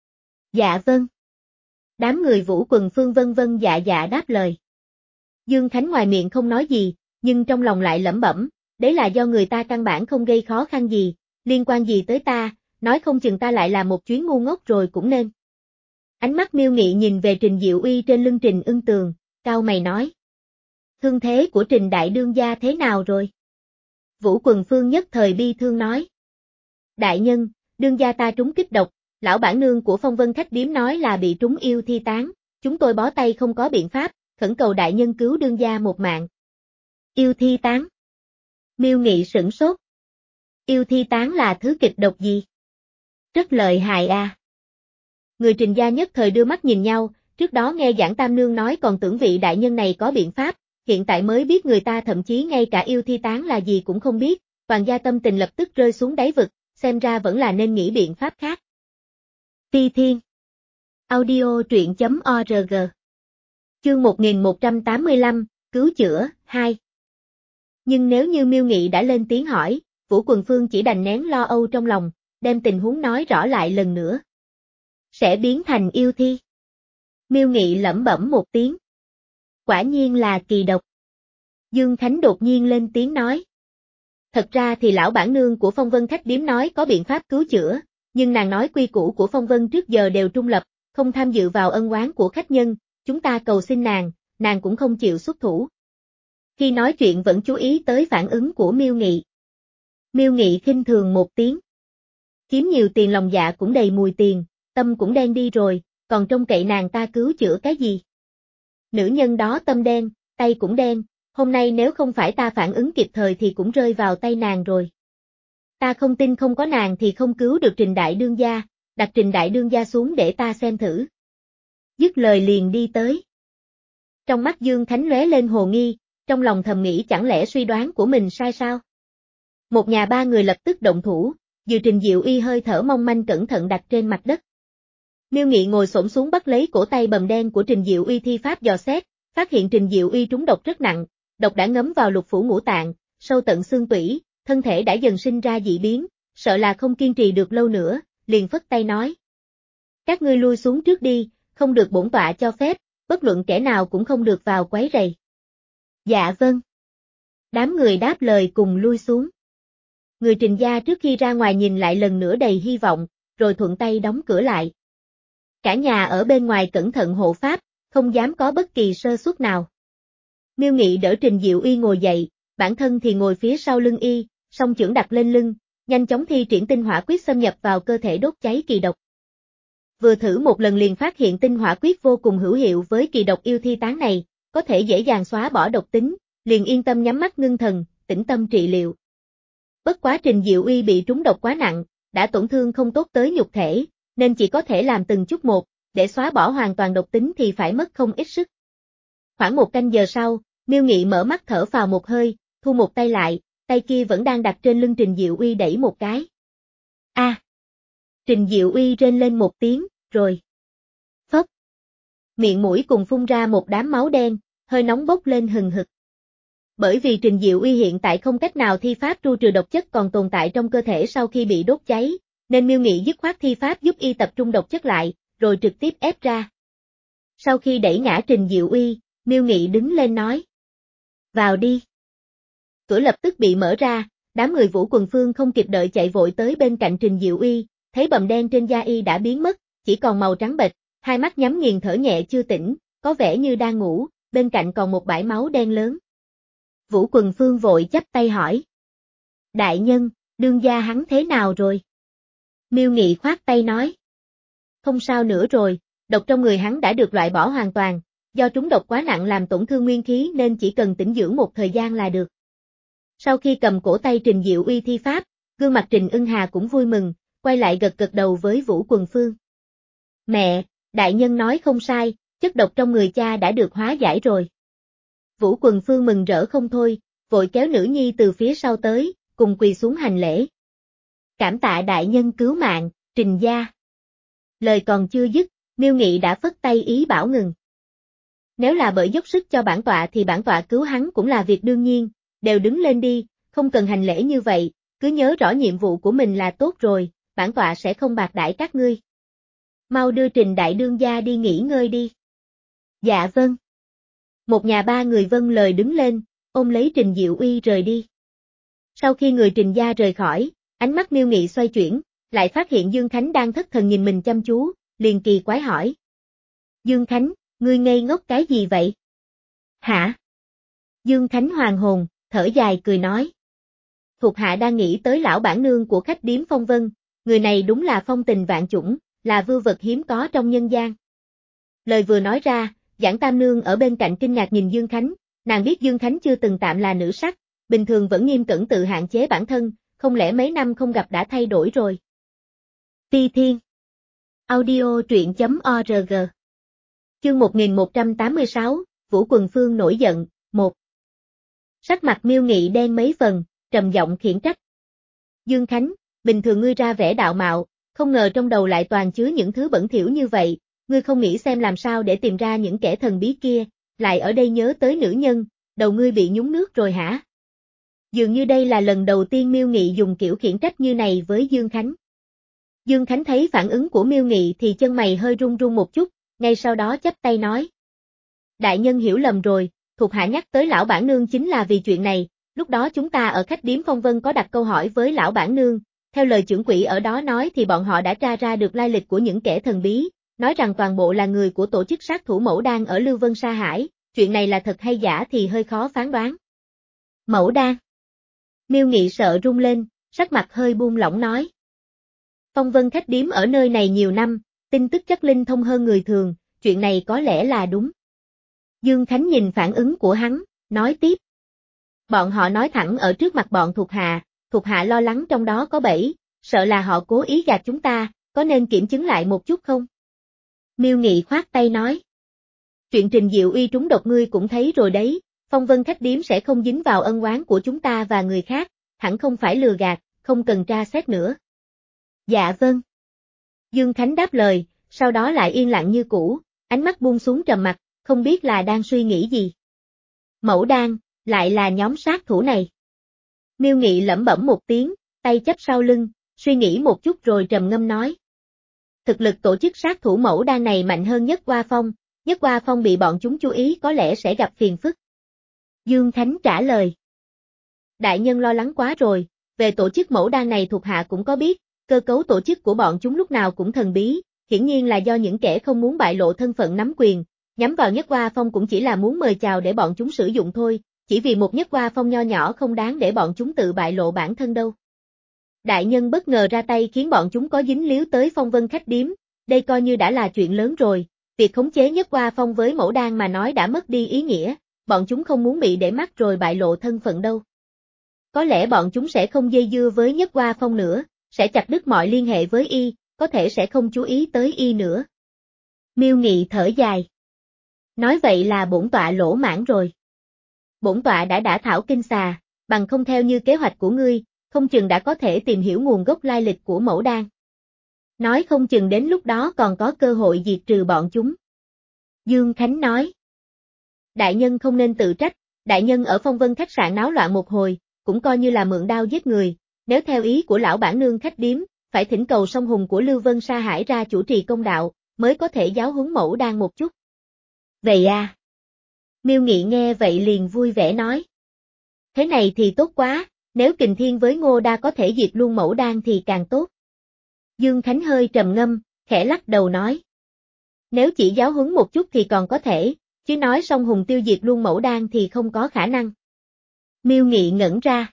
Dạ vâng. Đám người Vũ Quần Phương vân vân dạ dạ đáp lời. Dương Khánh ngoài miệng không nói gì, nhưng trong lòng lại lẩm bẩm, đấy là do người ta căn bản không gây khó khăn gì, liên quan gì tới ta, nói không chừng ta lại làm một chuyến ngu ngốc rồi cũng nên. Ánh mắt Miêu Nghị nhìn về Trình Diệu Uy trên lưng Trình Ưng Tường, cau mày nói. Thương thế của Trình Đại Đương gia thế nào rồi? Vũ Quần Phương nhất thời bi thương nói. Đại nhân, đương gia ta trúng kích độc, lão bản nương của Phong Vân khách điếm nói là bị trúng yêu thi tán, chúng tôi bó tay không có biện pháp, khẩn cầu đại nhân cứu đương gia một mạng. Yêu thi tán. Miêu Nghị sửng sốt. Yêu thi tán là thứ kịch độc gì? Rất lợi hại à. Người Trình gia nhất thời đưa mắt nhìn nhau, trước đó nghe Giảng Tam Nương nói còn tưởng vị đại nhân này có biện pháp, hiện tại mới biết người ta thậm chí ngay cả yêu thi tán là gì cũng không biết, toàn gia tâm tình lập tức rơi xuống đáy vực, xem ra vẫn là nên nghĩ biện pháp khác. Phi Thiên Audio truyện chấm org Chương một nghìn một trăm tám mươi lăm, Cứu chữa, hai. Nhưng nếu như Miêu Nghị đã lên tiếng hỏi, Vũ Quần Phương chỉ đành nén lo âu trong lòng, đem tình huống nói rõ lại lần nữa. sẽ biến thành yêu thi. Miêu Nghị lẩm bẩm một tiếng. Quả nhiên là kỳ độc. Dương Khánh đột nhiên lên tiếng nói. Thật ra thì lão bản nương của Phong Vân khách điếm nói có biện pháp cứu chữa, nhưng nàng nói quy củ của Phong Vân trước giờ đều trung lập, không tham dự vào ân oán của khách nhân, chúng ta cầu xin nàng, nàng cũng không chịu xuất thủ. Khi nói chuyện vẫn chú ý tới phản ứng của Miêu Nghị. Miêu Nghị khinh thường một tiếng. Kiếm nhiều tiền lòng dạ cũng đầy mùi tiền, tâm cũng đen đi rồi, còn trông cậy nàng ta cứu chữa cái gì? Nữ nhân đó tâm đen, tay cũng đen, hôm nay nếu không phải ta phản ứng kịp thời thì cũng rơi vào tay nàng rồi. Ta không tin không có nàng thì không cứu được Trình Đại Đương gia, đặt Trình Đại Đương gia xuống để ta xem thử. Dứt lời liền đi tới. Trong mắt Dương Khánh lóe lên hồ nghi, trong lòng thầm nghĩ chẳng lẽ suy đoán của mình sai sao? Một nhà ba người lập tức động thủ, Dư Trình Diệu Y hơi thở mong manh cẩn thận đặt trên mặt đất. Miêu Nghị ngồi xổm xuống bắt lấy cổ tay bầm đen của Trình Diệu Y thi pháp dò xét, phát hiện Trình Diệu Y trúng độc rất nặng, độc đã ngấm vào lục phủ ngũ tạng, sâu tận xương tủy, thân thể đã dần sinh ra dị biến, sợ là không kiên trì được lâu nữa, liền phất tay nói. Các ngươi lui xuống trước đi, không được bổn tọa cho phép, bất luận kẻ nào cũng không được vào quấy rầy. Dạ vâng. Đám người đáp lời cùng lui xuống. Người Trình gia trước khi ra ngoài nhìn lại lần nữa đầy hy vọng, rồi thuận tay đóng cửa lại. Cả nhà ở bên ngoài cẩn thận hộ pháp, không dám có bất kỳ sơ suất nào. Miêu Nghị đỡ Trình Diệu Y ngồi dậy, bản thân thì ngồi phía sau lưng y, song chưởng đặt lên lưng, nhanh chóng thi triển tinh hỏa quyết xâm nhập vào cơ thể đốt cháy kỳ độc. Vừa thử một lần liền phát hiện tinh hỏa quyết vô cùng hữu hiệu với kỳ độc yêu thi tán này, có thể dễ dàng xóa bỏ độc tính, liền yên tâm nhắm mắt ngưng thần, tĩnh tâm trị liệu. Bất quá Trình Diệu Y bị trúng độc quá nặng, đã tổn thương không tốt tới nhục thể, nên chỉ có thể làm từng chút một, để xóa bỏ hoàn toàn độc tính thì phải mất không ít sức. Khoảng một canh giờ sau, Miêu Nghị mở mắt thở phào một hơi, thu một tay lại, tay kia vẫn đang đặt trên lưng Trình Diệu Y đẩy một cái. A! À. Trình Diệu Y rên lên một tiếng, rồi. Phốc! Miệng mũi cùng phun ra một đám máu đen, hơi nóng bốc lên hừng hực. Bởi vì Trình Diệu Y hiện tại không cách nào thi pháp tru trừ độc chất còn tồn tại trong cơ thể sau khi bị đốt cháy, nên Miêu Nghị dứt khoát thi pháp giúp y tập trung độc chất lại, rồi trực tiếp ép ra. Sau khi đẩy ngã Trình Diệu Y, Miêu Nghị đứng lên nói. Vào đi. Cửa lập tức bị mở ra, đám người Vũ Quần Phương không kịp đợi chạy vội tới bên cạnh Trình Diệu Y, thấy bầm đen trên da y đã biến mất, chỉ còn màu trắng bệch, hai mắt nhắm nghiền thở nhẹ chưa tỉnh, có vẻ như đang ngủ, bên cạnh còn một bãi máu đen lớn. Vũ Quần Phương vội chắp tay hỏi. Đại nhân, đương gia hắn thế nào rồi? Miêu Nghị khoát tay nói. Không sao nữa rồi, độc trong người hắn đã được loại bỏ hoàn toàn, do trúng độc quá nặng làm tổn thương nguyên khí nên chỉ cần tĩnh dưỡng một thời gian là được. Sau khi cầm cổ tay Trình Diệu Y thi pháp, gương mặt Trình Ưng Hà cũng vui mừng, quay lại gật gật đầu với Vũ Quần Phương. Mẹ, đại nhân nói không sai, chất độc trong người cha đã được hóa giải rồi. Vũ Quần Phương mừng rỡ không thôi, vội kéo nữ nhi từ phía sau tới, cùng quỳ xuống hành lễ. Cảm tạ đại nhân cứu mạng, Trình gia. Lời còn chưa dứt, Miêu Nghị đã phất tay ý bảo ngừng. Nếu là bởi dốc sức cho bản tọa thì bản tọa cứu hắn cũng là việc đương nhiên, đều đứng lên đi, không cần hành lễ như vậy, cứ nhớ rõ nhiệm vụ của mình là tốt rồi, bản tọa sẽ không bạc đãi các ngươi. Mau đưa Trình Đại Đương gia đi nghỉ ngơi đi. Dạ vâng. Một nhà ba người vâng lời đứng lên, ôm lấy Trình Diệu Y rời đi. Sau khi người Trình gia rời khỏi, ánh mắt Miêu Nghị xoay chuyển, lại phát hiện Dương Khánh đang thất thần nhìn mình chăm chú, liền kỳ quái hỏi. Dương Khánh, ngươi ngây ngốc cái gì vậy? Hả? Dương Khánh hoàn hồn, thở dài cười nói. Thuộc hạ đang nghĩ tới lão bản nương của khách điếm Phong Vân, người này đúng là phong tình vạn chủng, là vưu vật hiếm có trong nhân gian. Lời vừa nói ra, Giảng Tam Nương ở bên cạnh kinh ngạc nhìn Dương Khánh, nàng biết Dương Khánh chưa từng tạm là nữ sắc, bình thường vẫn nghiêm cẩn tự hạn chế bản thân, không lẽ mấy năm không gặp đã thay đổi rồi. Ti Thiên Audio truyện chấm org Chương một nghìn một trăm tám mươi sáu, Vũ Quần Phương nổi giận, một. Sắc mặt Miêu Nghị đen mấy phần, trầm giọng khiển trách. Dương Khánh, bình thường ngươi ra vẻ đạo mạo, không ngờ trong đầu lại toàn chứa những thứ bẩn thỉu như vậy, ngươi không nghĩ xem làm sao để tìm ra những kẻ thần bí kia, lại ở đây nhớ tới nữ nhân, đầu ngươi bị nhúng nước rồi hả? Dường như đây là lần đầu tiên Miêu Nghị dùng kiểu khiển trách như này với Dương Khánh. Dương Khánh thấy phản ứng của Miêu Nghị thì chân mày hơi run run một chút, ngay sau đó chắp tay nói. Đại nhân hiểu lầm rồi, thuộc hạ nhắc tới lão bản nương chính là vì chuyện này, lúc đó chúng ta ở khách điếm Phong Vân có đặt câu hỏi với lão bản nương, theo lời trưởng quỹ ở đó nói thì bọn họ đã tra ra được lai lịch của những kẻ thần bí, nói rằng toàn bộ là người của tổ chức sát thủ Mẫu Đan ở Lưu Vân Sa Hải, chuyện này là thật hay giả thì hơi khó phán đoán. Mẫu Đan. Miêu Nghị sợ run lên, sắc mặt hơi buông lỏng nói. Phong Vân khách điếm ở nơi này nhiều năm, tin tức chất linh thông hơn người thường, chuyện này có lẽ là đúng. Dương Khánh nhìn phản ứng của hắn, nói tiếp. Bọn họ nói thẳng ở trước mặt bọn thuộc hạ, thuộc hạ lo lắng trong đó có bẫy, sợ là họ cố ý gạt chúng ta, có nên kiểm chứng lại một chút không? Miêu Nghị khoát tay nói. Chuyện Trình Diệu Uy trúng độc ngươi cũng thấy rồi đấy, Phong Vân khách điếm sẽ không dính vào ân oán của chúng ta và người khác, hẳn không phải lừa gạt, không cần tra xét nữa. Dạ vâng. Dương Khánh đáp lời, sau đó lại yên lặng như cũ, ánh mắt buông xuống trầm mặc, không biết là đang suy nghĩ gì. Mẫu Đan, lại là nhóm sát thủ này. Miêu Nghị lẩm bẩm một tiếng, tay chắp sau lưng, suy nghĩ một chút rồi trầm ngâm nói. Thực lực tổ chức sát thủ Mẫu Đan này mạnh hơn Nhất Hoa Phong, Nhất Hoa Phong bị bọn chúng chú ý có lẽ sẽ gặp phiền phức. Dương Khánh trả lời. Đại nhân lo lắng quá rồi, về tổ chức Mẫu Đan này thuộc hạ cũng có biết, cơ cấu tổ chức của bọn chúng lúc nào cũng thần bí, hiển nhiên là do những kẻ không muốn bại lộ thân phận nắm quyền, nhắm vào Nhất Hoa Phong cũng chỉ là muốn mời chào để bọn chúng sử dụng thôi, chỉ vì một Nhất Hoa Phong nho nhỏ không đáng để bọn chúng tự bại lộ bản thân đâu. Đại nhân bất ngờ ra tay khiến bọn chúng có dính líu tới Phong Vân khách điếm, đây coi như đã là chuyện lớn rồi, việc khống chế Nhất Hoa Phong với Mẫu Đan mà nói đã mất đi ý nghĩa, bọn chúng không muốn bị để mắt rồi bại lộ thân phận đâu. Có lẽ bọn chúng sẽ không dây dưa với Nhất Hoa Phong nữa, sẽ chặt đứt mọi liên hệ với y, có thể sẽ không chú ý tới y nữa. Miêu Nghị thở dài. Nói vậy là bổn tọa lỗ mãn rồi. Bổn tọa đã đã thảo kinh xà, bằng không theo như kế hoạch của ngươi, không chừng đã có thể tìm hiểu nguồn gốc lai lịch của Mẫu Đan. Nói không chừng đến lúc đó còn có cơ hội diệt trừ bọn chúng. Dương Khánh nói. Đại nhân không nên tự trách, đại nhân ở Phong Vân khách sạn náo loạn một hồi, cũng coi như là mượn đao giết người, nếu theo ý của lão bản nương khách điếm, phải thỉnh cầu song hùng của Lưu Vân Sa Hải ra chủ trì công đạo, mới có thể giáo huấn Mẫu Đan một chút. Vậy à? Miêu Nghị nghe vậy liền vui vẻ nói. Thế này thì tốt quá, nếu Kình Thiên với Ngô Đa có thể diệt luôn Mẫu Đan thì càng tốt. Dương Khánh hơi trầm ngâm, khẽ lắc đầu nói. Nếu chỉ giáo huấn một chút thì còn có thể, chứ nói song hùng tiêu diệt luôn Mẫu Đan thì không có khả năng. Miêu Nghị ngẩn ra.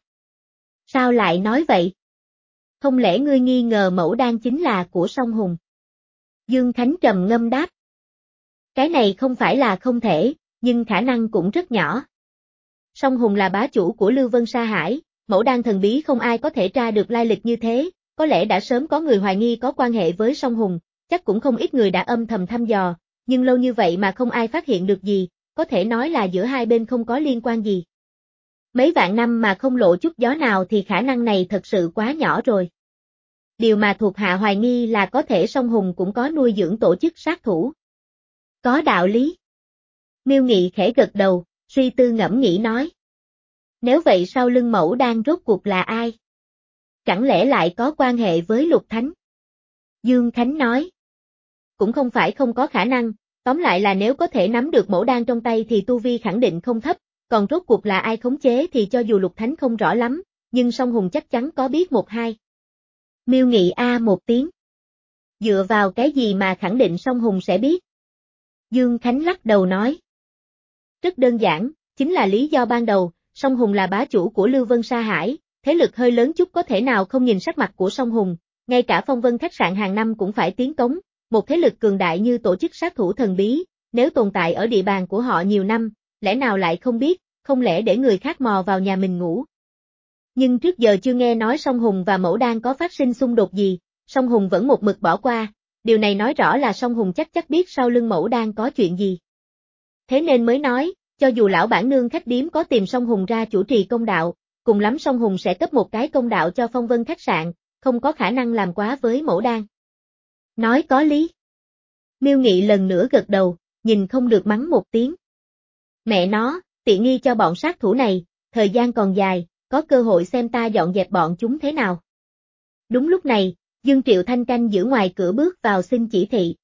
Sao lại nói vậy? Không lẽ ngươi nghi ngờ Mẫu Đan chính là của song hùng? Dương Khánh trầm ngâm đáp. Cái này không phải là không thể, nhưng khả năng cũng rất nhỏ. Song hùng là bá chủ của Lưu Vân Sa Hải, Mẫu Đan thần bí không ai có thể tra được lai lịch như thế, có lẽ đã sớm có người hoài nghi có quan hệ với song hùng, chắc cũng không ít người đã âm thầm thăm dò, nhưng lâu như vậy mà không ai phát hiện được gì, có thể nói là giữa hai bên không có liên quan gì. Mấy vạn năm mà không lộ chút gió nào thì khả năng này thật sự quá nhỏ rồi. Điều mà thuộc hạ hoài nghi là có thể song hùng cũng có nuôi dưỡng tổ chức sát thủ. Có đạo lý. Miêu Nghị khẽ gật đầu, suy tư ngẫm nghĩ nói. Nếu vậy sau lưng Mẫu Đan rốt cuộc là ai? Chẳng lẽ lại có quan hệ với Lục Thánh? Dương Khánh nói. Cũng không phải không có khả năng, tóm lại là nếu có thể nắm được Mẫu Đan trong tay thì tu vi khẳng định không thấp, còn rốt cuộc là ai khống chế thì cho dù Lục Thánh không rõ lắm, nhưng song hùng chắc chắn có biết một hai. Miêu Nghị a một tiếng. Dựa vào cái gì mà khẳng định song hùng sẽ biết? Dương Khánh lắc đầu nói. Rất đơn giản, chính là lý do ban đầu, song hùng là bá chủ của Lưu Vân Sa Hải, thế lực hơi lớn chút có thể nào không nhìn sắc mặt của song hùng, ngay cả Phong Vân khách sạn hàng năm cũng phải tiến cống, một thế lực cường đại như tổ chức sát thủ thần bí, nếu tồn tại ở địa bàn của họ nhiều năm, lẽ nào lại không biết, không lẽ để người khác mò vào nhà mình ngủ. Nhưng trước giờ chưa nghe nói song hùng và Mẫu Đan có phát sinh xung đột gì, song hùng vẫn một mực bỏ qua, điều này nói rõ là song hùng chắc chắc biết sau lưng Mẫu Đan có chuyện gì. Thế nên mới nói, cho dù lão bản nương khách điếm có tìm song hùng ra chủ trì công đạo, cùng lắm song hùng sẽ cấp một cái công đạo cho Phong Vân khách sạn, không có khả năng làm quá với Mẫu Đan. Nói có lý. Miêu Nghị lần nữa gật đầu, nhìn không được mắng một tiếng. Mẹ nó, tiện nghi cho bọn sát thủ này, thời gian còn dài, có cơ hội xem ta dọn dẹp bọn chúng thế nào. Đúng lúc này, Dương Triệu Thanh canh giữ ngoài cửa bước vào xin chỉ thị.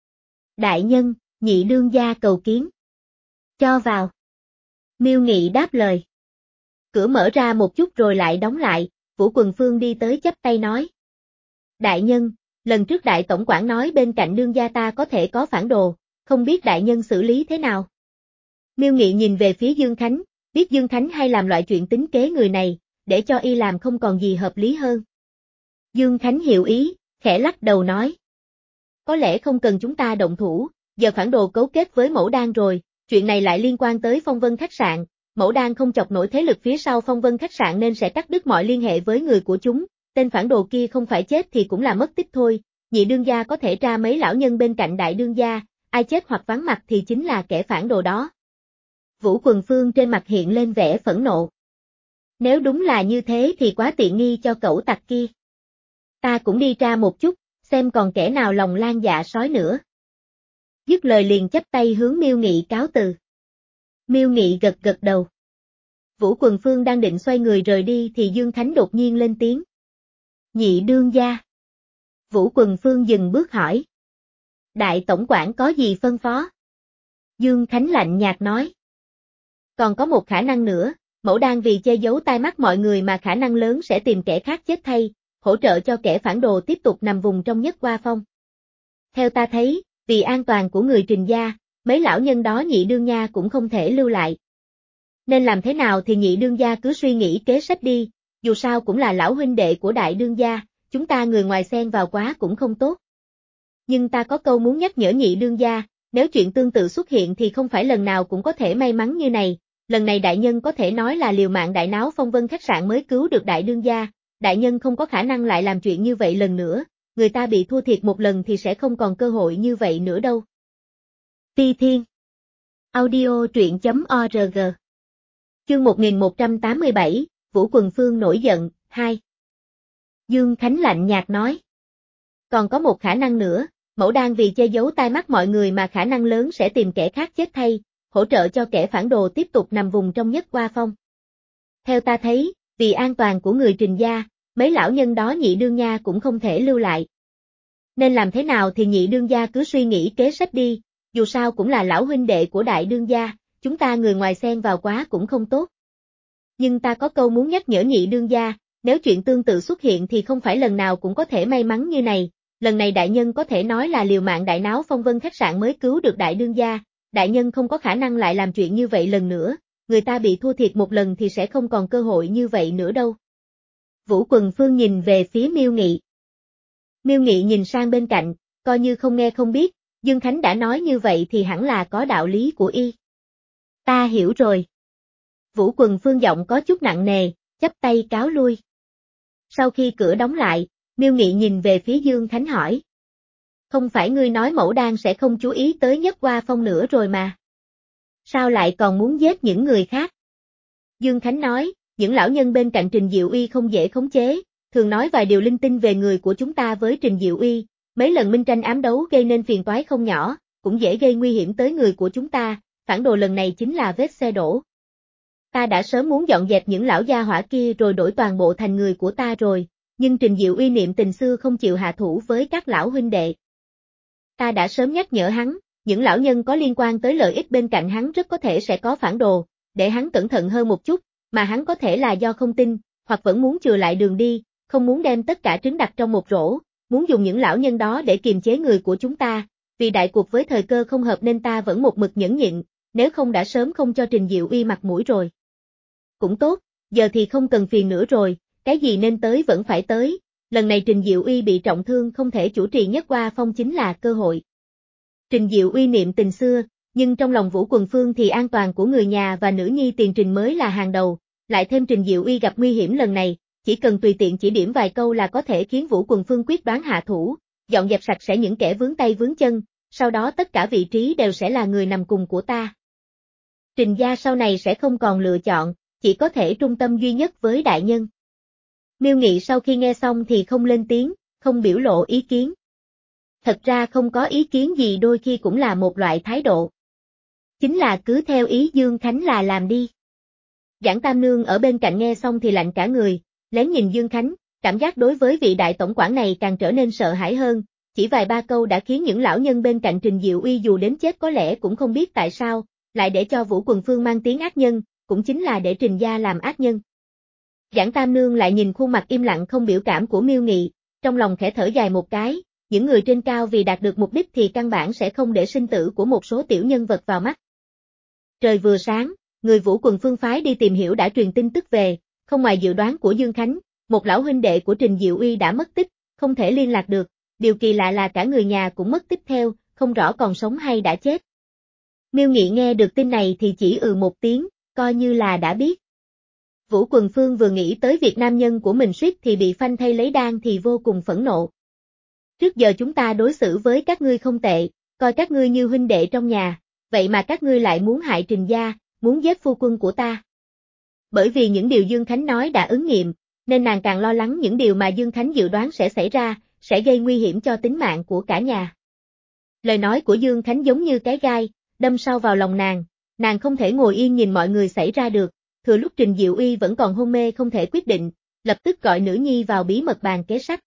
Đại nhân, nhị đương gia cầu kiến. Cho vào. Miêu Nghị đáp lời. Cửa mở ra một chút rồi lại đóng lại, Vũ Quần Phương đi tới chắp tay nói. Đại nhân, lần trước đại tổng quản nói bên cạnh đương gia ta có thể có phản đồ, không biết đại nhân xử lý thế nào. Miêu Nghị nhìn về phía Dương Khánh, biết Dương Khánh hay làm loại chuyện tính kế người này, để cho y làm không còn gì hợp lý hơn. Dương Khánh hiểu ý, khẽ lắc đầu nói. Có lẽ không cần chúng ta động thủ, giờ phản đồ cấu kết với Mẫu Đan rồi, chuyện này lại liên quan tới Phong Vân khách sạn, Mẫu Đan không chọc nổi thế lực phía sau Phong Vân khách sạn nên sẽ cắt đứt mọi liên hệ với người của chúng, tên phản đồ kia không phải chết thì cũng là mất tích thôi, nhị đương gia có thể tra mấy lão nhân bên cạnh đại đương gia, ai chết hoặc vắng mặt thì chính là kẻ phản đồ đó. Vũ Quần Phương trên mặt hiện lên vẻ phẫn nộ. Nếu đúng là như thế thì quá tiện nghi cho cẩu tặc kia. Ta cũng đi tra một chút, xem còn kẻ nào lòng lan dạ sói nữa. Dứt lời liền chắp tay hướng Miêu Nghị cáo từ. Miêu Nghị gật gật đầu. Vũ Quần Phương đang định xoay người rời đi thì Dương Khánh đột nhiên lên tiếng. Nhị đương gia. Vũ Quần Phương dừng bước hỏi. Đại tổng quản có gì phân phó? Dương Khánh lạnh nhạt nói. Còn có một khả năng nữa, Mẫu Đan vì che giấu tai mắt mọi người mà khả năng lớn sẽ tìm kẻ khác chết thay, hỗ trợ cho kẻ phản đồ tiếp tục nằm vùng trong Nhất Hoa Phong. Theo ta thấy, vì an toàn của người Trình gia, mấy lão nhân đó nhị đương gia cũng không thể lưu lại. Nên làm thế nào thì nhị đương gia cứ suy nghĩ kế sách đi, dù sao cũng là lão huynh đệ của đại đương gia, chúng ta người ngoài xen vào quá cũng không tốt. Nhưng ta có câu muốn nhắc nhở nhị đương gia, nếu chuyện tương tự xuất hiện thì không phải lần nào cũng có thể may mắn như này, lần này đại nhân có thể nói là liều mạng đại náo Phong Vân khách sạn mới cứu được đại đương gia, đại nhân không có khả năng lại làm chuyện như vậy lần nữa, người ta bị thua thiệt một lần thì sẽ không còn cơ hội như vậy nữa đâu. Ti Thiên Audio truyện.org Chương một nghìn một trăm tám mươi bảy, Vũ Quần Phương nổi giận, hai. Dương Khánh lạnh nhạt nói. Còn có một khả năng nữa, Mẫu Đan vì che giấu tai mắt mọi người mà khả năng lớn sẽ tìm kẻ khác chết thay, hỗ trợ cho kẻ phản đồ tiếp tục nằm vùng trong Nhất Hoa Phong. Theo ta thấy, vì an toàn của người Trình gia, mấy lão nhân đó nhị đương gia cũng không thể lưu lại. Nên làm thế nào thì nhị đương gia cứ suy nghĩ kế sách đi, dù sao cũng là lão huynh đệ của đại đương gia, chúng ta người ngoài xen vào quá cũng không tốt. Nhưng ta có câu muốn nhắc nhở nhị đương gia, nếu chuyện tương tự xuất hiện thì không phải lần nào cũng có thể may mắn như này, lần này đại nhân có thể nói là liều mạng đại náo Phong Vân khách sạn mới cứu được đại đương gia, đại nhân không có khả năng lại làm chuyện như vậy lần nữa, người ta bị thua thiệt một lần thì sẽ không còn cơ hội như vậy nữa đâu. Vũ Quần Phương nhìn về phía Miêu Nghị. Miêu Nghị nhìn sang bên cạnh, coi như không nghe không biết, Dương Khánh đã nói như vậy thì hẳn là có đạo lý của y. Ta hiểu rồi. Vũ Quần Phương giọng có chút nặng nề, chắp tay cáo lui. Sau khi cửa đóng lại, Miêu Nghị nhìn về phía Dương Khánh hỏi. Không phải ngươi nói Mẫu Đan sẽ không chú ý tới Nhất Hoa Phong nữa rồi mà. Sao lại còn muốn giết những người khác? Dương Khánh nói, những lão nhân bên cạnh Trình Diệu Uy không dễ khống chế, thường nói vài điều linh tinh về người của chúng ta với Trình Diệu Uy, mấy lần minh tranh ám đấu gây nên phiền toái không nhỏ, cũng dễ gây nguy hiểm tới người của chúng ta, phản đồ lần này chính là vết xe đổ. Ta đã sớm muốn dọn dẹp những lão gia hỏa kia rồi đổi toàn bộ thành người của ta rồi, nhưng Trình Diệu Uy niệm tình xưa không chịu hạ thủ với các lão huynh đệ. Ta đã sớm nhắc nhở hắn, những lão nhân có liên quan tới lợi ích bên cạnh hắn rất có thể sẽ có phản đồ, để hắn cẩn thận hơn một chút, mà hắn có thể là do không tin, hoặc vẫn muốn chừa lại đường đi, không muốn đem tất cả trứng đặt trong một rổ, muốn dùng những lão nhân đó để kiềm chế người của chúng ta, vì đại cuộc với thời cơ không hợp nên ta vẫn một mực nhẫn nhịn, nếu không đã sớm không cho Trình Diệu Uy mặt mũi rồi. Cũng tốt, giờ thì không cần phiền nữa rồi, cái gì nên tới vẫn phải tới, lần này Trình Diệu Uy bị trọng thương không thể chủ trì Nhất Hoa Phong chính là cơ hội. Trình Diệu Uy niệm tình xưa, nhưng trong lòng Vũ Quần Phương thì an toàn của người nhà và nữ nhi Tiền Trình mới là hàng đầu, lại thêm Trình Diệu Uy gặp nguy hiểm lần này, chỉ cần tùy tiện chỉ điểm vài câu là có thể khiến Vũ Quần Phương quyết đoán hạ thủ, dọn dẹp sạch sẽ những kẻ vướng tay vướng chân, sau đó tất cả vị trí đều sẽ là người nằm cùng của ta. Trình gia sau này sẽ không còn lựa chọn, chỉ có thể trung tâm duy nhất với đại nhân. Miêu Nghị sau khi nghe xong thì không lên tiếng, không biểu lộ ý kiến. Thật ra không có ý kiến gì đôi khi cũng là một loại thái độ. Chính là cứ theo ý Dương Khánh là làm đi. Giảng Tam Nương ở bên cạnh nghe xong thì lạnh cả người, lén nhìn Dương Khánh, cảm giác đối với vị đại tổng quản này càng trở nên sợ hãi hơn, chỉ vài ba câu đã khiến những lão nhân bên cạnh Trình Diệu Uy dù đến chết có lẽ cũng không biết tại sao, lại để cho Vũ Quần Phương mang tiếng ác nhân, cũng chính là để Trình gia làm ác nhân. Giảng Tam Nương lại nhìn khuôn mặt im lặng không biểu cảm của Miêu Nghị, trong lòng khẽ thở dài một cái, những người trên cao vì đạt được mục đích thì căn bản sẽ không để sinh tử của một số tiểu nhân vật vào mắt. Trời vừa sáng, người Vũ Quần Phương phái đi tìm hiểu đã truyền tin tức về, không ngoài dự đoán của Dương Khánh, một lão huynh đệ của Trình Diệu Uy đã mất tích, không thể liên lạc được, điều kỳ lạ là cả người nhà cũng mất tích theo, không rõ còn sống hay đã chết. Miêu Nghị nghe được tin này thì chỉ ừ một tiếng, coi như là đã biết. Vũ Quần Phương vừa nghĩ tới việc nam nhân của mình suýt thì bị phanh thay lấy đan thì vô cùng phẫn nộ. Trước giờ chúng ta đối xử với các ngươi không tệ, coi các ngươi như huynh đệ trong nhà, vậy mà các ngươi lại muốn hại Trình gia, muốn giết phu quân của ta. Bởi vì những điều Dương Khánh nói đã ứng nghiệm, nên nàng càng lo lắng những điều mà Dương Khánh dự đoán sẽ xảy ra, sẽ gây nguy hiểm cho tính mạng của cả nhà. Lời nói của Dương Khánh giống như cái gai, đâm sâu vào lòng nàng, nàng không thể ngồi yên nhìn mọi người xảy ra được, thừa lúc Trình Diệu Uy vẫn còn hôn mê không thể quyết định, lập tức gọi nữ nhi vào bí mật bàn kế sách.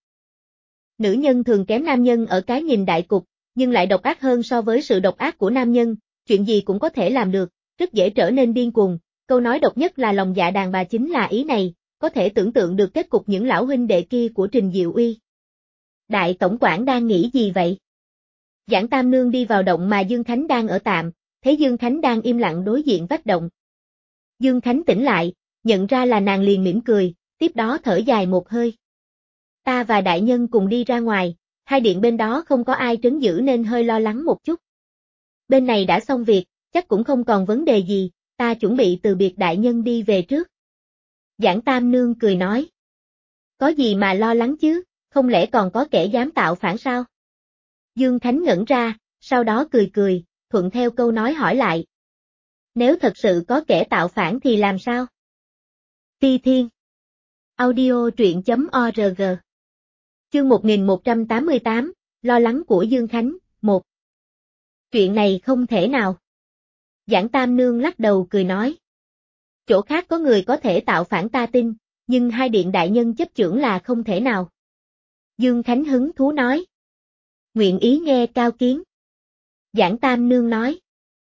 Nữ nhân thường kém nam nhân ở cái nhìn đại cục, nhưng lại độc ác hơn so với sự độc ác của nam nhân, chuyện gì cũng có thể làm được, rất dễ trở nên điên cuồng, câu nói độc nhất là lòng dạ đàn bà chính là ý này, có thể tưởng tượng được kết cục những lão huynh đệ kia của Trình Diệu Uy. Đại tổng quản đang nghĩ gì vậy? Giảng Tam Nương đi vào động mà Dương Khánh đang ở tạm, thấy Dương Khánh đang im lặng đối diện vách động. Dương Khánh tỉnh lại, nhận ra là nàng liền mỉm cười, tiếp đó thở dài một hơi. Ta và đại nhân cùng đi ra ngoài, hai điện bên đó không có ai trấn giữ nên hơi lo lắng một chút. Bên này đã xong việc, chắc cũng không còn vấn đề gì, ta chuẩn bị từ biệt đại nhân đi về trước. Giảng Tam Nương cười nói. Có gì mà lo lắng chứ, không lẽ còn có kẻ dám tạo phản sao? Dương Khánh ngẩn ra, sau đó cười cười, thuận theo câu nói hỏi lại. Nếu thật sự có kẻ tạo phản thì làm sao? Ti Thiên. Audio truyện chấm org. Chương một nghìn một trăm tám mươi tám, lo lắng của Dương Khánh, một. Chuyện này không thể nào. Giảng Tam Nương lắc đầu cười nói. Chỗ khác có người có thể tạo phản ta tin, nhưng hai điện đại nhân chấp chưởng là không thể nào. Dương Khánh hứng thú nói. Nguyện ý nghe cao kiến. Giảng Tam Nương nói.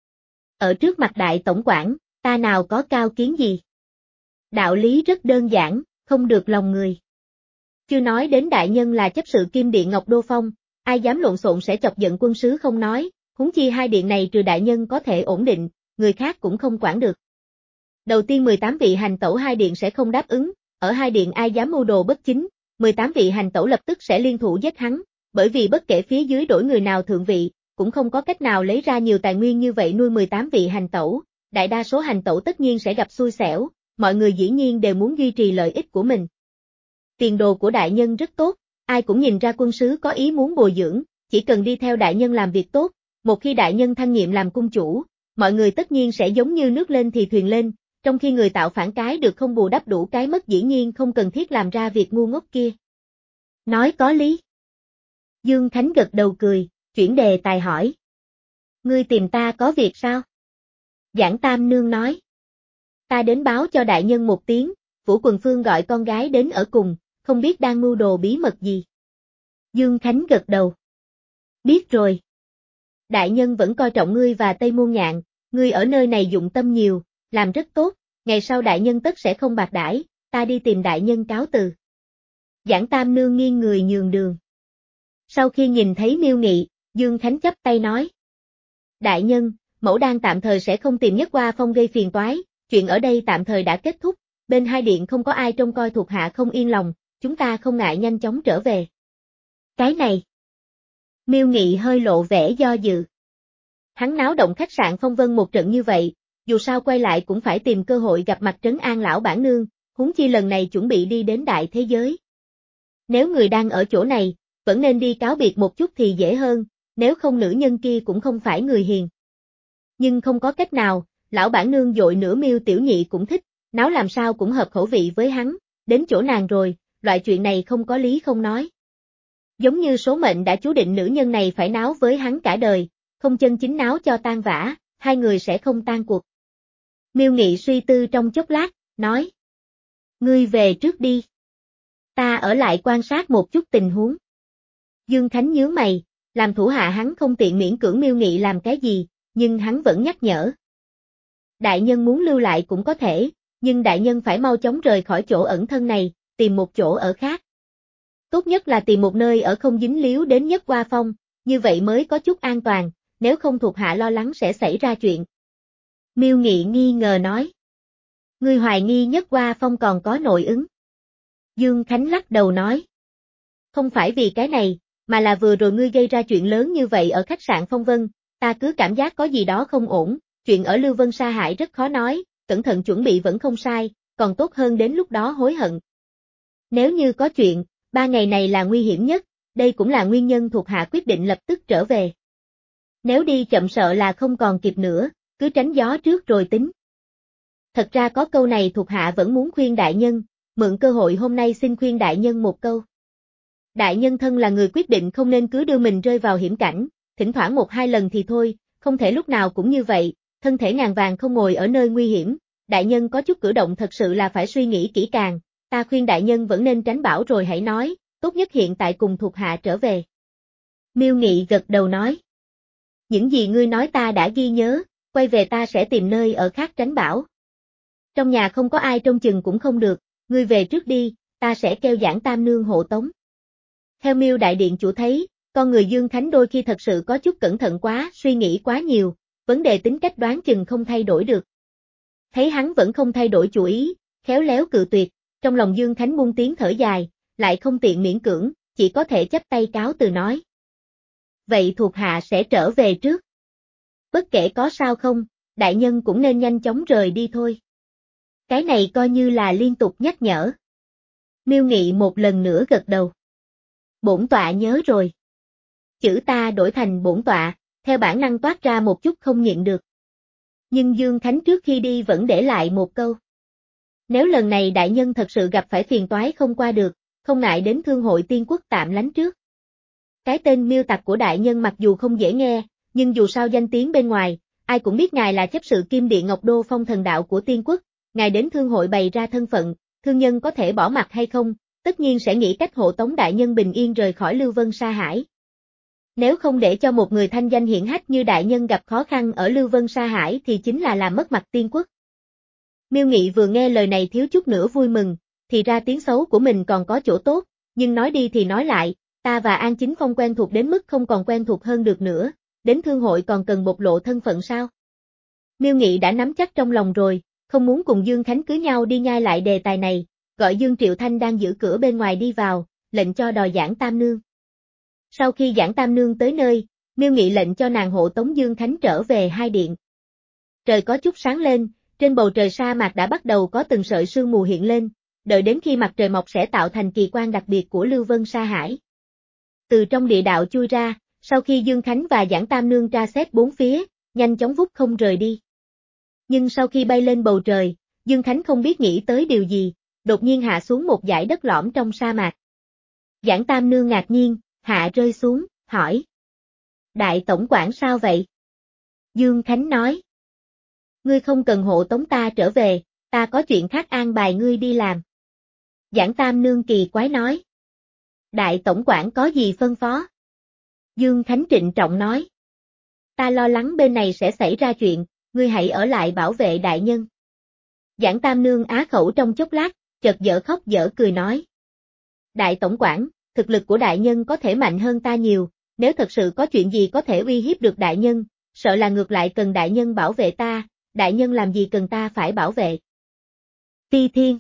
Ở trước mặt đại tổng quản, ta nào có cao kiến gì. Đạo lý rất đơn giản, không được lòng người. Chưa nói đến đại nhân là chấp sự Kim Điện Ngọc Đô Phong, ai dám lộn xộn sẽ chọc giận quân sứ không nói, huống chi hai điện này trừ đại nhân có thể ổn định, người khác cũng không quản được. Đầu tiên mười tám vị hành tẩu hai điện sẽ không đáp ứng, ở hai điện ai dám mưu đồ bất chính, mười tám vị hành tẩu lập tức sẽ liên thủ giết hắn, bởi vì bất kể phía dưới đổi người nào thượng vị, cũng không có cách nào lấy ra nhiều tài nguyên như vậy nuôi mười tám vị hành tẩu, đại đa số hành tẩu tất nhiên sẽ gặp xui xẻo, mọi người dĩ nhiên đều muốn duy trì lợi ích của mình. Tiền đồ của đại nhân rất tốt, ai cũng nhìn ra quân sứ có ý muốn bồi dưỡng, chỉ cần đi theo đại nhân làm việc tốt, một khi đại nhân thăng nhiệm làm cung chủ, mọi người tất nhiên sẽ giống như nước lên thì thuyền lên, trong khi người tạo phản cái được không bù đắp đủ cái mất dĩ nhiên không cần thiết làm ra việc ngu ngốc kia. Nói có lý. Dương Khánh gật đầu cười, chuyển đề tài hỏi. Ngươi tìm ta có việc sao? Giảng Tam Nương nói. Ta đến báo cho đại nhân một tiếng, Vũ Quần Phương gọi con gái đến ở cùng, không biết đang mưu đồ bí mật gì. Dương Khánh gật đầu. Biết rồi. Đại nhân vẫn coi trọng ngươi và Tây Môn Nhạn, ngươi ở nơi này dụng tâm nhiều, làm rất tốt, ngày sau đại nhân tất sẽ không bạc đãi, ta đi tìm đại nhân cáo từ. Giảng Tam Nương nghiêng người nhường đường. Sau khi nhìn thấy Miêu Nghị, Dương Khánh chắp tay nói. Đại nhân, mẫu đang tạm thời sẽ không tìm Nhất Hoa Phong gây phiền toái, chuyện ở đây tạm thời đã kết thúc, bên hai điện không có ai trông coi thuộc hạ không yên lòng, chúng ta không ngại nhanh chóng trở về. Cái này. Miêu Nghị hơi lộ vẻ do dự. Hắn náo động khách sạn Phong Vân một trận như vậy, dù sao quay lại cũng phải tìm cơ hội gặp mặt trấn an lão bản nương, huống chi lần này chuẩn bị đi đến đại thế giới. Nếu người đang ở chỗ này, vẫn nên đi cáo biệt một chút thì dễ hơn, nếu không nữ nhân kia cũng không phải người hiền. Nhưng không có cách nào, lão bản nương dội nửa Miêu tiểu nhị cũng thích, náo làm sao cũng hợp khẩu vị với hắn, đến chỗ nàng rồi, loại chuyện này không có lý không nói. Giống như số mệnh đã chú định nữ nhân này phải náo với hắn cả đời, không chân chính náo cho tan vã, hai người sẽ không tan cuộc. Miêu Nghị suy tư trong chốc lát, nói. Ngươi về trước đi. Ta ở lại quan sát một chút tình huống. Dương Khánh nhướng mày, làm thủ hạ hắn không tiện miễn cưỡng Miêu Nghị làm cái gì, nhưng hắn vẫn nhắc nhở. Đại nhân muốn lưu lại cũng có thể, nhưng đại nhân phải mau chóng rời khỏi chỗ ẩn thân này, tìm một chỗ ở khác. Tốt nhất là tìm một nơi ở không dính líu đến Nhất Hoa Phong, như vậy mới có chút an toàn, nếu không thuộc hạ lo lắng sẽ xảy ra chuyện. Miêu Nghị nghi ngờ nói. Ngươi hoài nghi Nhất Hoa Phong còn có nội ứng. Dương Khánh lắc đầu nói. Không phải vì cái này, mà là vừa rồi ngươi gây ra chuyện lớn như vậy ở khách sạn Phong Vân, ta cứ cảm giác có gì đó không ổn, chuyện ở Lưu Vân Sa Hải rất khó nói, cẩn thận chuẩn bị vẫn không sai, còn tốt hơn đến lúc đó hối hận. Nếu như có chuyện, ba ngày này là nguy hiểm nhất, đây cũng là nguyên nhân thuộc hạ quyết định lập tức trở về. Nếu đi chậm sợ là không còn kịp nữa, cứ tránh gió trước rồi tính. Thật ra có câu này thuộc hạ vẫn muốn khuyên đại nhân, mượn cơ hội hôm nay xin khuyên đại nhân một câu. Đại nhân thân là người quyết định không nên cứ đưa mình rơi vào hiểm cảnh, thỉnh thoảng một hai lần thì thôi, không thể lúc nào cũng như vậy, thân thể ngàn vàng không ngồi ở nơi nguy hiểm, đại nhân có chút cử động thật sự là phải suy nghĩ kỹ càng, ta khuyên đại nhân vẫn nên tránh bão rồi hãy nói, tốt nhất hiện tại cùng thuộc hạ trở về. Miêu Nghị gật đầu nói. Những gì ngươi nói ta đã ghi nhớ, quay về ta sẽ tìm nơi ở khác tránh bão. Trong nhà không có ai trông chừng cũng không được, ngươi về trước đi, ta sẽ kêu Giảng Tam Nương hộ tống. Theo Miêu đại điện chủ thấy, con người Dương Khánh đôi khi thật sự có chút cẩn thận quá, suy nghĩ quá nhiều, vấn đề tính cách đoán chừng không thay đổi được. Thấy hắn vẫn không thay đổi chủ ý, khéo léo cự tuyệt, trong lòng Dương Khánh buông tiếng thở dài, lại không tiện miễn cưỡng, chỉ có thể chắp tay cáo từ nói. Vậy thuộc hạ sẽ trở về trước. Bất kể có sao không, đại nhân cũng nên nhanh chóng rời đi thôi. Cái này coi như là liên tục nhắc nhở. Miêu Nghị một lần nữa gật đầu. Bổn tọa nhớ rồi. Chữ ta đổi thành bổn tọa, theo bản năng toát ra một chút không nhịn được. Nhưng Dương Khánh trước khi đi vẫn để lại một câu. Nếu lần này đại nhân thật sự gặp phải phiền toái không qua được, không ngại đến Thương hội Tiên Quốc tạm lánh trước. Cái tên Miêu tặc của đại nhân mặc dù không dễ nghe, nhưng dù sao danh tiếng bên ngoài, ai cũng biết ngài là chấp sự Kim Điện Ngọc Đô Phong Thần Đạo của Tiên Quốc, ngài đến thương hội bày ra thân phận, thương nhân có thể bỏ mặt hay không, tất nhiên sẽ nghĩ cách hộ tống đại nhân bình yên rời khỏi Lưu Vân Sa Hải. Nếu không để cho một người thanh danh hiển hách như đại nhân gặp khó khăn ở Lưu Vân Sa Hải thì chính là làm mất mặt Tiên Quốc. Miêu Nghị vừa nghe lời này thiếu chút nữa vui mừng, thì ra tiếng xấu của mình còn có chỗ tốt, nhưng nói đi thì nói lại, ta và An Chính Phong quen thuộc đến mức không còn quen thuộc hơn được nữa, đến thương hội còn cần bộc lộ thân phận sao? Miêu Nghị đã nắm chắc trong lòng rồi, không muốn cùng Dương Khánh cưới nhau đi nhai lại đề tài này, gọi Dương Triệu Thanh đang giữ cửa bên ngoài đi vào, lệnh cho đòi Giảng Tam Nương. Sau khi Giảng Tam Nương tới nơi, Miêu Nghị lệnh cho nàng hộ tống Dương Khánh trở về hai điện. Trời có chút sáng lên, trên bầu trời sa mạc đã bắt đầu có từng sợi sương mù hiện lên, đợi đến khi mặt trời mọc sẽ tạo thành kỳ quan đặc biệt của Lưu Vân Sa Hải. Từ trong địa đạo chui ra, sau khi Dương Khánh và Giảng Tam Nương tra xét bốn phía, nhanh chóng vút không rời đi. Nhưng sau khi bay lên bầu trời, Dương Khánh không biết nghĩ tới điều gì, đột nhiên hạ xuống một dải đất lõm trong sa mạc. Giảng Tam Nương ngạc nhiên, hạ rơi xuống, hỏi. Đại tổng quản sao vậy? Dương Khánh nói. Ngươi không cần hộ tống ta trở về, ta có chuyện khác an bài ngươi đi làm. Giảng Tam Nương kỳ quái nói. Đại tổng quản có gì phân phó? Dương Khánh trịnh trọng nói. Ta lo lắng bên này sẽ xảy ra chuyện, ngươi hãy ở lại bảo vệ đại nhân. Giảng Tam Nương á khẩu trong chốc lát, chợt dở khóc dở cười nói. Đại tổng quản, thực lực của đại nhân có thể mạnh hơn ta nhiều, nếu thật sự có chuyện gì có thể uy hiếp được đại nhân, sợ là ngược lại cần đại nhân bảo vệ ta, đại nhân làm gì cần ta phải bảo vệ. Ti Thiên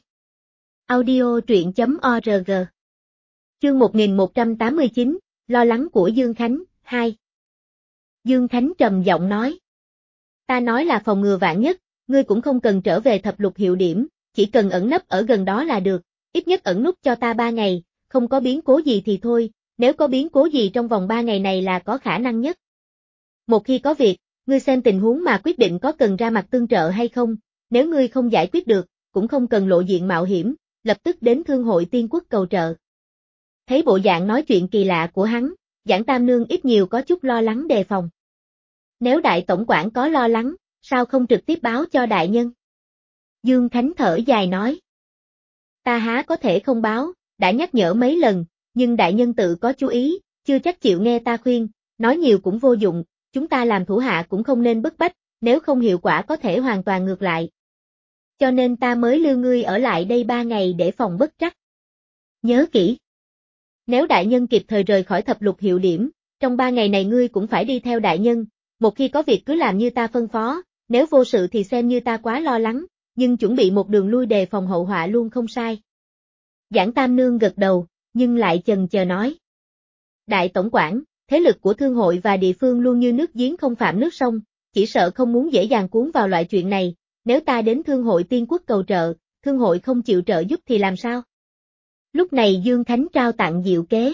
Audio truyện chấm org Chương một nghìn một trăm tám mươi chín, lo lắng của Dương Khánh, hai. Dương Khánh trầm giọng nói. Ta nói là phòng ngừa vạn nhất, ngươi cũng không cần trở về thập lục hiệu điểm, chỉ cần ẩn nấp ở gần đó là được, ít nhất ẩn núp cho ta ba ngày, không có biến cố gì thì thôi, nếu có biến cố gì trong vòng ba ngày này là có khả năng nhất. Một khi có việc, ngươi xem tình huống mà quyết định có cần ra mặt tương trợ hay không, nếu ngươi không giải quyết được, cũng không cần lộ diện mạo hiểm, lập tức đến Thương hội Tiên Quốc cầu trợ. Thấy bộ dạng nói chuyện kỳ lạ của hắn, Giảng Tam Nương ít nhiều có chút lo lắng đề phòng. Nếu đại tổng quản có lo lắng, sao không trực tiếp báo cho đại nhân? Dương Khánh thở dài nói. Ta há có thể không báo, đã nhắc nhở mấy lần, nhưng đại nhân tự có chú ý, chưa chắc chịu nghe ta khuyên, nói nhiều cũng vô dụng, chúng ta làm thủ hạ cũng không nên bức bách, nếu không hiệu quả có thể hoàn toàn ngược lại. Cho nên ta mới lưu ngươi ở lại đây ba ngày để phòng bất trắc. Nhớ kỹ. Nếu đại nhân kịp thời rời khỏi thập lục hiệu điểm, trong ba ngày này ngươi cũng phải đi theo đại nhân, một khi có việc cứ làm như ta phân phó, nếu vô sự thì xem như ta quá lo lắng, nhưng chuẩn bị một đường lui đề phòng hậu họa luôn không sai. Giảng Tam Nương gật đầu, nhưng lại chần chờ nói. Đại tổng quản, thế lực của thương hội và địa phương luôn như nước giếng không phạm nước sông, chỉ sợ không muốn dễ dàng cuốn vào loại chuyện này, nếu ta đến thương hội Tiên Quốc cầu trợ, thương hội không chịu trợ giúp thì làm sao? Lúc này Dương Khánh trao tặng diệu kế.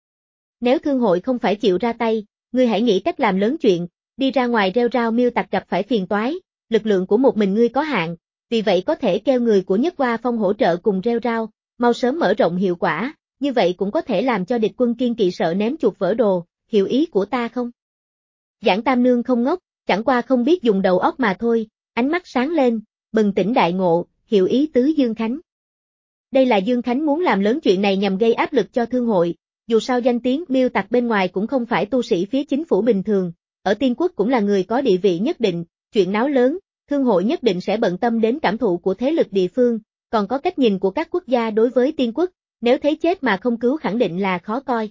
Nếu thương hội không phải chịu ra tay, ngươi hãy nghĩ cách làm lớn chuyện, đi ra ngoài rêu rao miêu tặc gặp phải phiền toái, lực lượng của một mình ngươi có hạn, vì vậy có thể kêu người của Nhất Hoa Phong hỗ trợ cùng rêu rao, mau sớm mở rộng hiệu quả, như vậy cũng có thể làm cho địch quân kiên kỵ sợ ném chuột vỡ đồ, hiểu ý của ta không? Giảng Tam Nương không ngốc, chẳng qua không biết dùng đầu óc mà thôi, ánh mắt sáng lên, bừng tỉnh đại ngộ, hiểu ý tứ Dương Khánh. Đây là Dương Khánh muốn làm lớn chuyện này nhằm gây áp lực cho thương hội, dù sao danh tiếng miêu tặc bên ngoài cũng không phải tu sĩ phía chính phủ bình thường, ở Tiên Quốc cũng là người có địa vị nhất định, chuyện náo lớn, thương hội nhất định sẽ bận tâm đến cảm thụ của thế lực địa phương, còn có cách nhìn của các quốc gia đối với Tiên Quốc, nếu thấy chết mà không cứu khẳng định là khó coi.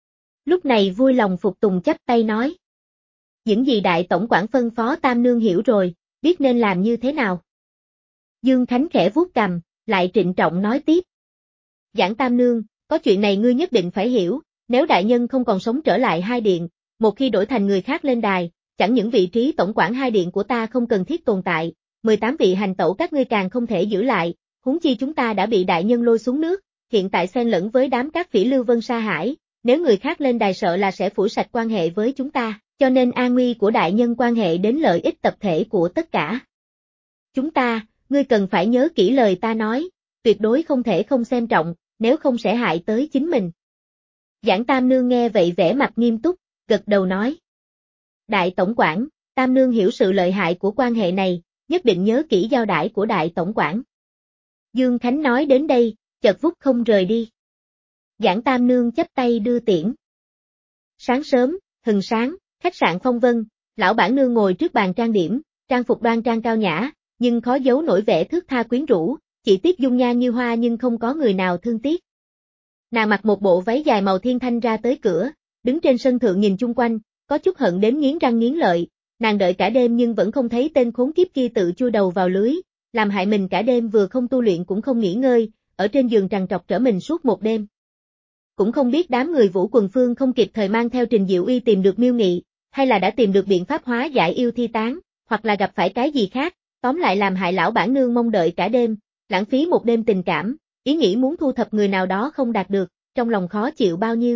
Lúc này vui lòng phục tùng chắp tay nói. Những gì đại tổng quản phân phó Tam Nương hiểu rồi, biết nên làm như thế nào. Dương Khánh khẽ vuốt cằm, lại trịnh trọng nói tiếp. Giảng Tam Nương, có chuyện này ngươi nhất định phải hiểu, nếu đại nhân không còn sống trở lại hai điện, một khi đổi thành người khác lên đài, chẳng những vị trí tổng quản hai điện của ta không cần thiết tồn tại, mười tám vị hành tẩu các ngươi càng không thể giữ lại, huống chi chúng ta đã bị đại nhân lôi xuống nước, hiện tại xen lẫn với đám các phỉ Lưu Vân Sa Hải, nếu người khác lên đài sợ là sẽ phủi sạch quan hệ với chúng ta, cho nên an nguy của đại nhân quan hệ đến lợi ích tập thể của tất cả. Chúng ta, ngươi cần phải nhớ kỹ lời ta nói, tuyệt đối không thể không xem trọng, nếu không sẽ hại tới chính mình. Giảng Tam Nương nghe vậy vẻ mặt nghiêm túc, gật đầu nói. Đại tổng quản, Tam Nương hiểu sự lợi hại của quan hệ này, nhất định nhớ kỹ giao đãi của đại tổng quản. Dương Khánh nói đến đây, chợt vút không rời đi. Giảng Tam Nương chắp tay đưa tiễn. Sáng sớm, hừng sáng, khách sạn Phong Vân, lão bản nương ngồi trước bàn trang điểm, trang phục đoan trang cao nhã, nhưng khó giấu nổi vẻ thước tha quyến rũ, chỉ tiếc dung nhan như hoa nhưng không có người nào thương tiếc. Nàng mặc một bộ váy dài màu thiên thanh ra tới cửa, đứng trên sân thượng nhìn chung quanh, có chút hận đến nghiến răng nghiến lợi, nàng đợi cả đêm nhưng vẫn không thấy tên khốn kiếp kia tự chui đầu vào lưới, làm hại mình cả đêm vừa không tu luyện cũng không nghỉ ngơi, ở trên giường trằn trọc trở mình suốt một đêm. Cũng không biết đám người Vũ Quần Phương không kịp thời mang theo Trình Diệu Uy tìm được Miêu Nghị, hay là đã tìm được biện pháp hóa giải yêu thi tán, hoặc là gặp phải cái gì khác, tóm lại làm hại lão bản nương mong đợi cả đêm, lãng phí một đêm tình cảm, ý nghĩ muốn thu thập người nào đó không đạt được, trong lòng khó chịu bao nhiêu.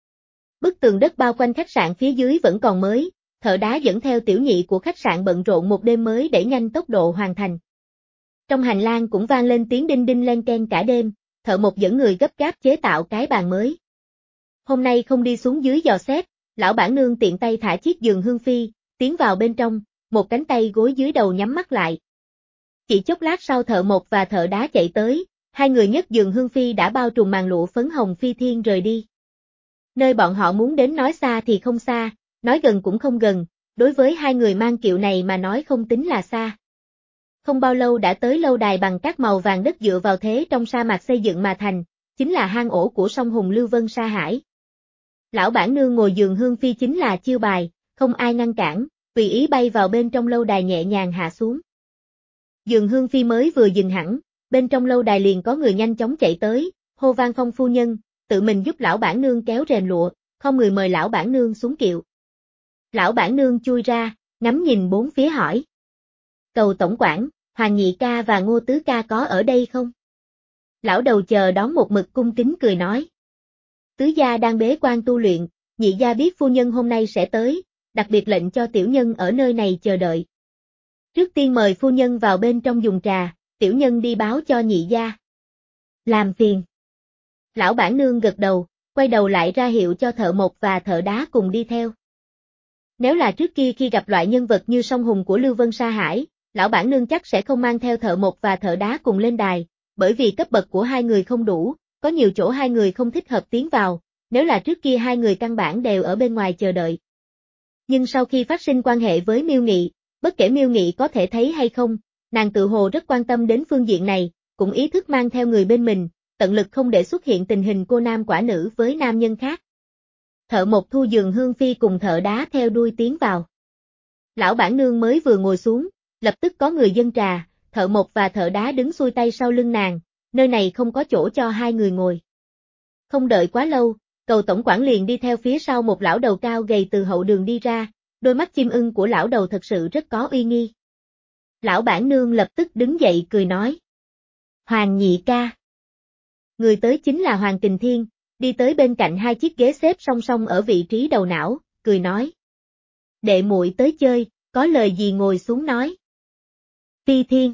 Bức tường đất bao quanh khách sạn phía dưới vẫn còn mới, thợ đá dẫn theo tiểu nhị của khách sạn bận rộn một đêm mới đẩy nhanh tốc độ hoàn thành. Trong hành lang cũng vang lên tiếng đinh đinh len ken cả đêm, thợ một dẫn người gấp gáp chế tạo cái bàn mới. Hôm nay không đi xuống dưới dò xét, lão bản nương tiện tay thả chiếc giường hương phi, tiến vào bên trong, một cánh tay gối dưới đầu nhắm mắt lại. Chỉ chốc lát sau thợ một và thợ đá chạy tới, hai người nhấc giường hương phi đã bao trùm màn lụa phấn hồng phi thiên rời đi. Nơi bọn họ muốn đến nói xa thì không xa, nói gần cũng không gần, đối với hai người mang kiệu này mà nói không tính là xa. Không bao lâu đã tới lâu đài bằng các màu vàng đất dựa vào thế trong sa mạc xây dựng mà thành, chính là hang ổ của sông Hùng Lưu Vân Sa Hải. Lão bản nương ngồi giường hương phi chính là chiêu bài, không ai ngăn cản, tùy ý bay vào bên trong lâu đài nhẹ nhàng hạ xuống. Giường hương phi mới vừa dừng hẳn, bên trong lâu đài liền có người nhanh chóng chạy tới, hô vang Phong phu nhân, tự mình giúp lão bản nương kéo rèm lụa, không người mời lão bản nương xuống kiệu. Lão bản nương chui ra, ngắm nhìn bốn phía hỏi. Cầu tổng quản, Hoàng nhị ca và Ngô tứ ca có ở đây không? Lão đầu chờ đón một mực cung kính cười nói. Tứ gia đang bế quan tu luyện, nhị gia biết phu nhân hôm nay sẽ tới, đặc biệt lệnh cho tiểu nhân ở nơi này chờ đợi. Trước tiên mời phu nhân vào bên trong dùng trà, tiểu nhân đi báo cho nhị gia. Làm phiền. Lão bản nương gật đầu, quay đầu lại ra hiệu cho thợ mộc và thợ đá cùng đi theo. Nếu là trước kia khi gặp loại nhân vật như song hùng của Lưu Vân Sa Hải, lão bản nương chắc sẽ không mang theo thợ mộc và thợ đá cùng lên đài, bởi vì cấp bậc của hai người không đủ, có nhiều chỗ hai người không thích hợp tiến vào, nếu là trước kia hai người căn bản đều ở bên ngoài chờ đợi. Nhưng sau khi phát sinh quan hệ với Miêu Nghị, bất kể Miêu Nghị có thể thấy hay không, nàng tự hồ rất quan tâm đến phương diện này, cũng ý thức mang theo người bên mình, tận lực không để xuất hiện tình hình cô nam quả nữ với nam nhân khác. Thợ Mộc Thu Dường Hương Phi cùng thợ đá theo đuôi tiến vào. Lão bản nương mới vừa ngồi xuống, lập tức có người dâng trà, thợ mộc và thợ đá đứng xuôi tay sau lưng nàng, nơi này không có chỗ cho hai người ngồi. Không đợi quá lâu, Cầu tổng quản liền đi theo phía sau một lão đầu cao gầy từ hậu đường đi ra, đôi mắt chim ưng của lão đầu thật sự rất có uy nghi. Lão bản nương lập tức đứng dậy cười nói. Hoàng nhị ca. Người tới chính là Hoàng Kình Thiên, đi tới bên cạnh hai chiếc ghế xếp song song ở vị trí đầu não, cười nói. Đệ muội tới chơi, có lời gì ngồi xuống nói. Phi Thiên.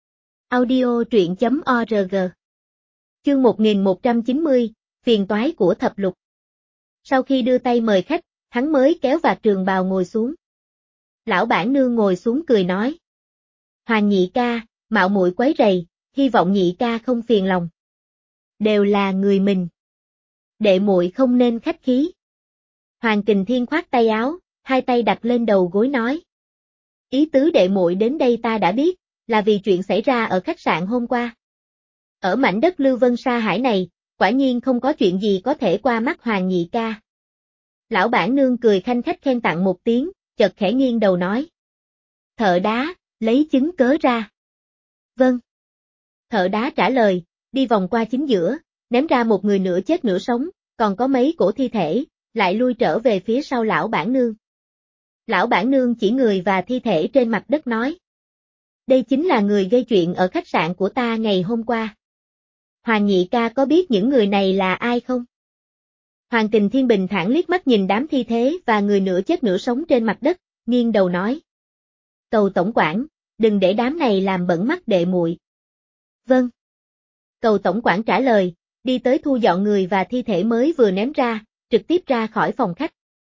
Audio truyện chấm org. Chương một nghìn một trăm chín mươi, phiền toái của thập lục. Sau khi đưa tay mời khách, hắn mới kéo vạt trường bào ngồi xuống. Lão bản nương ngồi xuống cười nói. Hoàng nhị ca, mạo muội quấy rầy, hy vọng nhị ca không phiền lòng. Đều là người mình. Đệ muội không nên khách khí. Hoàng Kình Thiên khoát tay áo, hai tay đặt lên đầu gối nói. Ý tứ đệ muội đến đây ta đã biết, là vì chuyện xảy ra ở khách sạn hôm qua. Ở mảnh đất Lưu Vân Sa Hải này, quả nhiên không có chuyện gì có thể qua mắt Hoàng nhị ca. Lão bản nương cười khanh khách khen tặng một tiếng, chợt khẽ nghiêng đầu nói. Thợ đá, lấy chứng cớ ra. Vâng. Thợ đá trả lời, đi vòng qua chính giữa, ném ra một người nửa chết nửa sống, còn có mấy cổ thi thể, lại lui trở về phía sau lão bản nương. Lão bản nương chỉ người và thi thể trên mặt đất nói. Đây chính là người gây chuyện ở khách sạn của ta ngày hôm qua. Hoàng nhị ca có biết những người này là ai không? Hoàng Kình Thiên bình thản liếc mắt nhìn đám thi thế và người nửa chết nửa sống trên mặt đất, nghiêng đầu nói. Cầu tổng quản, đừng để đám này làm bẩn mắt đệ muội. Vâng. Cầu tổng quản trả lời, đi tới thu dọn người và thi thể mới vừa ném ra, trực tiếp ra khỏi phòng khách.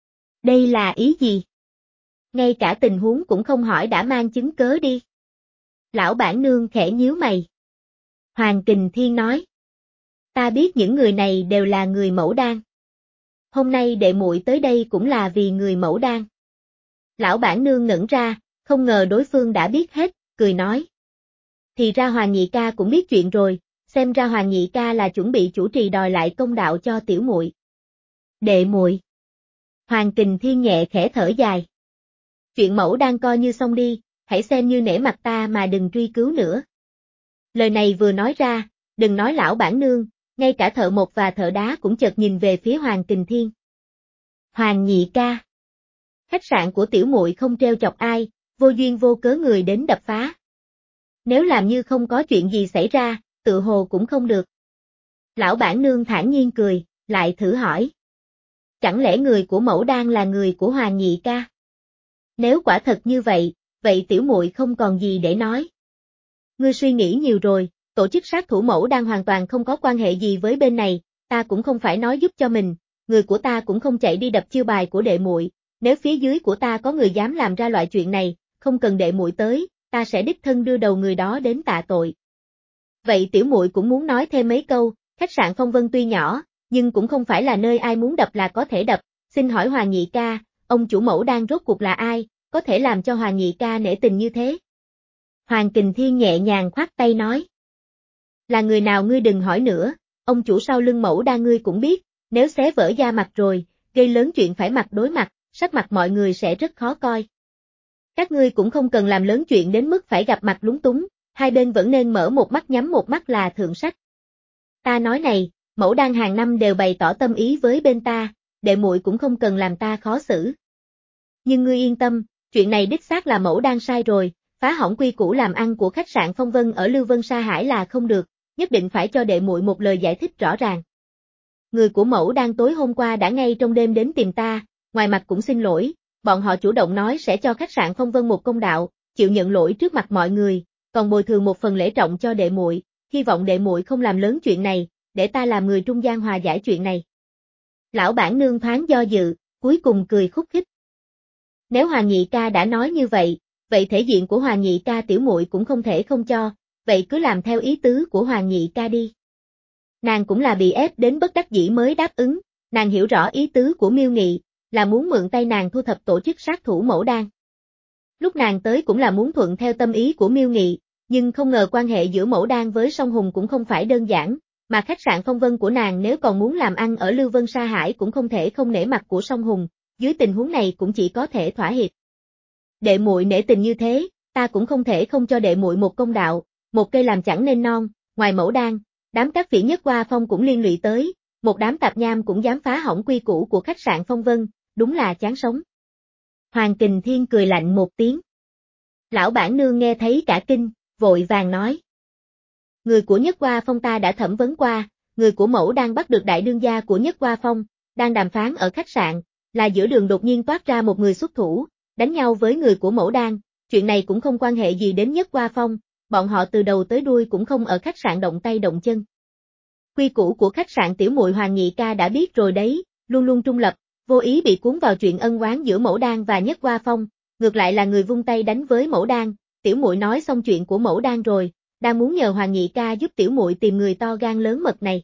Đây là ý gì? Ngay cả tình huống cũng không hỏi đã mang chứng cớ đi. Lão bản nương khẽ nhíu mày. Hoàng Kình Thiên nói. Ta biết những người này đều là người mẫu đan. Hôm nay đệ muội tới đây cũng là vì người mẫu đan. Lão bản nương ngẩn ra, không ngờ đối phương đã biết hết, cười nói. Thì ra Hoàng nhị ca cũng biết chuyện rồi, xem ra Hoàng nhị ca là chuẩn bị chủ trì đòi lại công đạo cho tiểu muội. Đệ muội. Hoàng Kình Thiên nhẹ khẽ thở dài. Chuyện mẫu đang coi như xong đi, hãy xem như nể mặt ta mà đừng truy cứu nữa. Lời này vừa nói ra, đừng nói lão bản nương, ngay cả thợ mộc và thợ đá cũng chợt nhìn về phía Hoàng Kình Thiên. Hoàng nhị ca. Khách sạn của tiểu muội không treo chọc ai, vô duyên vô cớ người đến đập phá. Nếu làm như không có chuyện gì xảy ra, tự hồ cũng không được. Lão bản nương thản nhiên cười, lại thử hỏi. Chẳng lẽ người của mẫu đan là người của Hoàng nhị ca? Nếu quả thật như vậy, vậy tiểu muội không còn gì để nói. Ngươi suy nghĩ nhiều rồi, tổ chức sát thủ mẫu đan hoàn toàn không có quan hệ gì với bên này, ta cũng không phải nói giúp cho mình, người của ta cũng không chạy đi đập chiêu bài của đệ muội, nếu phía dưới của ta có người dám làm ra loại chuyện này, không cần đệ muội tới, ta sẽ đích thân đưa đầu người đó đến tạ tội. Vậy tiểu muội cũng muốn nói thêm mấy câu, khách sạn Phong Vân tuy nhỏ, nhưng cũng không phải là nơi ai muốn đập là có thể đập, xin hỏi Hoàng nhị ca, ông chủ mẫu đan rốt cuộc là ai, có thể làm cho Hoàng nhị ca nể tình như thế? Hoàng Kình Thiên nhẹ nhàng khoát tay nói. Là người nào ngươi đừng hỏi nữa, ông chủ sau lưng mẫu đan ngươi cũng biết, nếu xé vỡ da mặt rồi, gây lớn chuyện phải mặt đối mặt, sắc mặt mọi người sẽ rất khó coi. Các ngươi cũng không cần làm lớn chuyện đến mức phải gặp mặt lúng túng, hai bên vẫn nên mở một mắt nhắm một mắt là thượng sách. Ta nói này, mẫu đan hàng năm đều bày tỏ tâm ý với bên ta, đệ muội cũng không cần làm ta khó xử. Nhưng ngươi yên tâm, chuyện này đích xác là mẫu đan sai rồi, phá hỏng quy củ làm ăn của khách sạn Phong Vân ở Lưu Vân Sa Hải là không được, nhất định phải cho đệ muội một lời giải thích rõ ràng. Người của mẫu đan tối hôm qua đã ngay trong đêm đến tìm ta, ngoài mặt cũng xin lỗi, bọn họ chủ động nói sẽ cho khách sạn Phong Vân một công đạo, chịu nhận lỗi trước mặt mọi người, còn bồi thường một phần lễ trọng cho đệ muội, hy vọng đệ muội không làm lớn chuyện này, để ta làm người trung gian hòa giải chuyện này. Lão bản nương thoáng do dự, cuối cùng cười khúc khích. Nếu Hoàng nhị ca đã nói như vậy, vậy thể diện của Hoàng nhị ca tiểu muội cũng không thể không cho, vậy cứ làm theo ý tứ của Hoàng nhị ca đi. Nàng cũng là bị ép đến bất đắc dĩ mới đáp ứng, nàng hiểu rõ ý tứ của Miêu Nghị, là muốn mượn tay nàng thu thập tổ chức sát thủ Mẫu Đan. Lúc nàng tới cũng là muốn thuận theo tâm ý của Miêu Nghị, nhưng không ngờ quan hệ giữa Mẫu Đan với Song Hùng cũng không phải đơn giản, mà khách sạn Phong Vân của nàng nếu còn muốn làm ăn ở Lưu Vân Sa Hải cũng không thể không nể mặt của Song Hùng, dưới tình huống này cũng chỉ có thể thỏa hiệp. Đệ muội nể tình như thế, ta cũng không thể không cho đệ muội một công đạo, một cây làm chẳng nên non, ngoài Mẫu Đan, đám các phỉ Nhất Hoa Phong cũng liên lụy tới, một đám tạp nham cũng dám phá hỏng quy củ của khách sạn Phong Vân, đúng là chán sống. Hoàng Kình Thiên cười lạnh một tiếng. Lão bản nương nghe thấy cả kinh, vội vàng nói. Người của Nhất Hoa Phong ta đã thẩm vấn qua, người của Mẫu đang bắt được đại đương gia của Nhất Hoa Phong, đang đàm phán ở khách sạn, là giữa đường đột nhiên toát ra một người xuất thủ, đánh nhau với người của Mẫu Đan, chuyện này cũng không quan hệ gì đến Nhất Hoa Phong, bọn họ từ đầu tới đuôi cũng không ở khách sạn động tay động chân. Quy củ của khách sạn tiểu muội Hoàng Nhị ca đã biết rồi đấy, luôn luôn trung lập, vô ý bị cuốn vào chuyện ân oán giữa Mẫu Đan và Nhất Hoa Phong, ngược lại là người vung tay đánh với Mẫu Đan, tiểu muội nói xong chuyện của Mẫu Đan rồi, đang muốn nhờ Hoàng Nhị ca giúp tiểu muội tìm người to gan lớn mật này.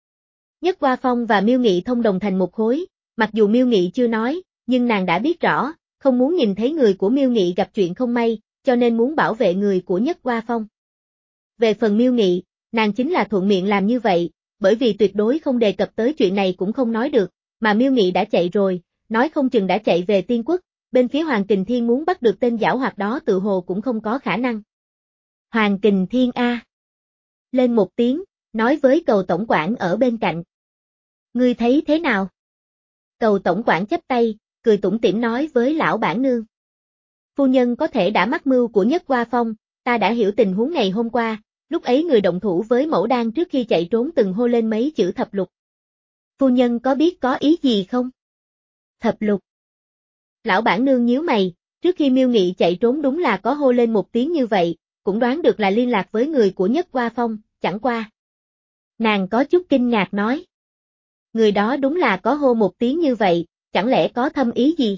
Nhất Hoa Phong và Miêu Nghị thông đồng thành một khối, mặc dù Miêu Nghị chưa nói, nhưng nàng đã biết rõ, không muốn nhìn thấy người của Miêu Nghị gặp chuyện không may, cho nên muốn bảo vệ người của Nhất Hoa Phong. Về phần Miêu Nghị, nàng chính là thuận miệng làm như vậy, bởi vì tuyệt đối không đề cập tới chuyện này cũng không nói được, mà Miêu Nghị đã chạy rồi, nói không chừng đã chạy về Tiên Quốc, bên phía Hoàng Kình Thiên muốn bắt được tên giảo hoạt đó tự hồ cũng không có khả năng. Hoàng Kình Thiên A. Lên một tiếng, nói với Cầu tổng quản ở bên cạnh. Ngươi thấy thế nào? Cầu tổng quản chắp tay, cười tủm tỉm nói với lão bản nương. Phu nhân có thể đã mắc mưu của Nhất Hoa Phong, ta đã hiểu tình huống ngày hôm qua, lúc ấy người động thủ với Mẫu Đan trước khi chạy trốn từng hô lên mấy chữ thập lục. Phu nhân có biết có ý gì không? Thập lục. Lão bản nương nhíu mày, trước khi Miêu Nghị chạy trốn đúng là có hô lên một tiếng như vậy, cũng đoán được là liên lạc với người của Nhất Hoa Phong, chẳng qua. Nàng có chút kinh ngạc nói. Người đó đúng là có hô một tiếng như vậy, chẳng lẽ có thâm ý gì?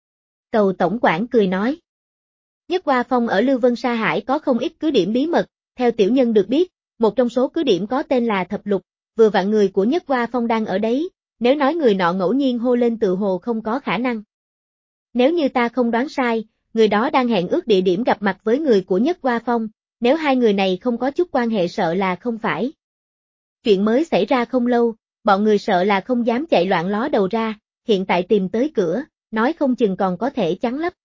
Cầu tổng quản cười nói. Nhất Hoa Phong ở Lưu Vân Sa Hải có không ít cứ điểm bí mật, theo tiểu nhân được biết, một trong số cứ điểm có tên là Thập Lục, vừa vặn người của Nhất Hoa Phong đang ở đấy, nếu nói người nọ ngẫu nhiên hô lên tự hồ không có khả năng. Nếu như ta không đoán sai, người đó đang hẹn ước địa điểm gặp mặt với người của Nhất Hoa Phong, nếu hai người này không có chút quan hệ sợ là không phải. Chuyện mới xảy ra không lâu, bọn người sợ là không dám chạy loạn ló đầu ra, hiện tại tìm tới cửa, nói không chừng còn có thể chắn lấp.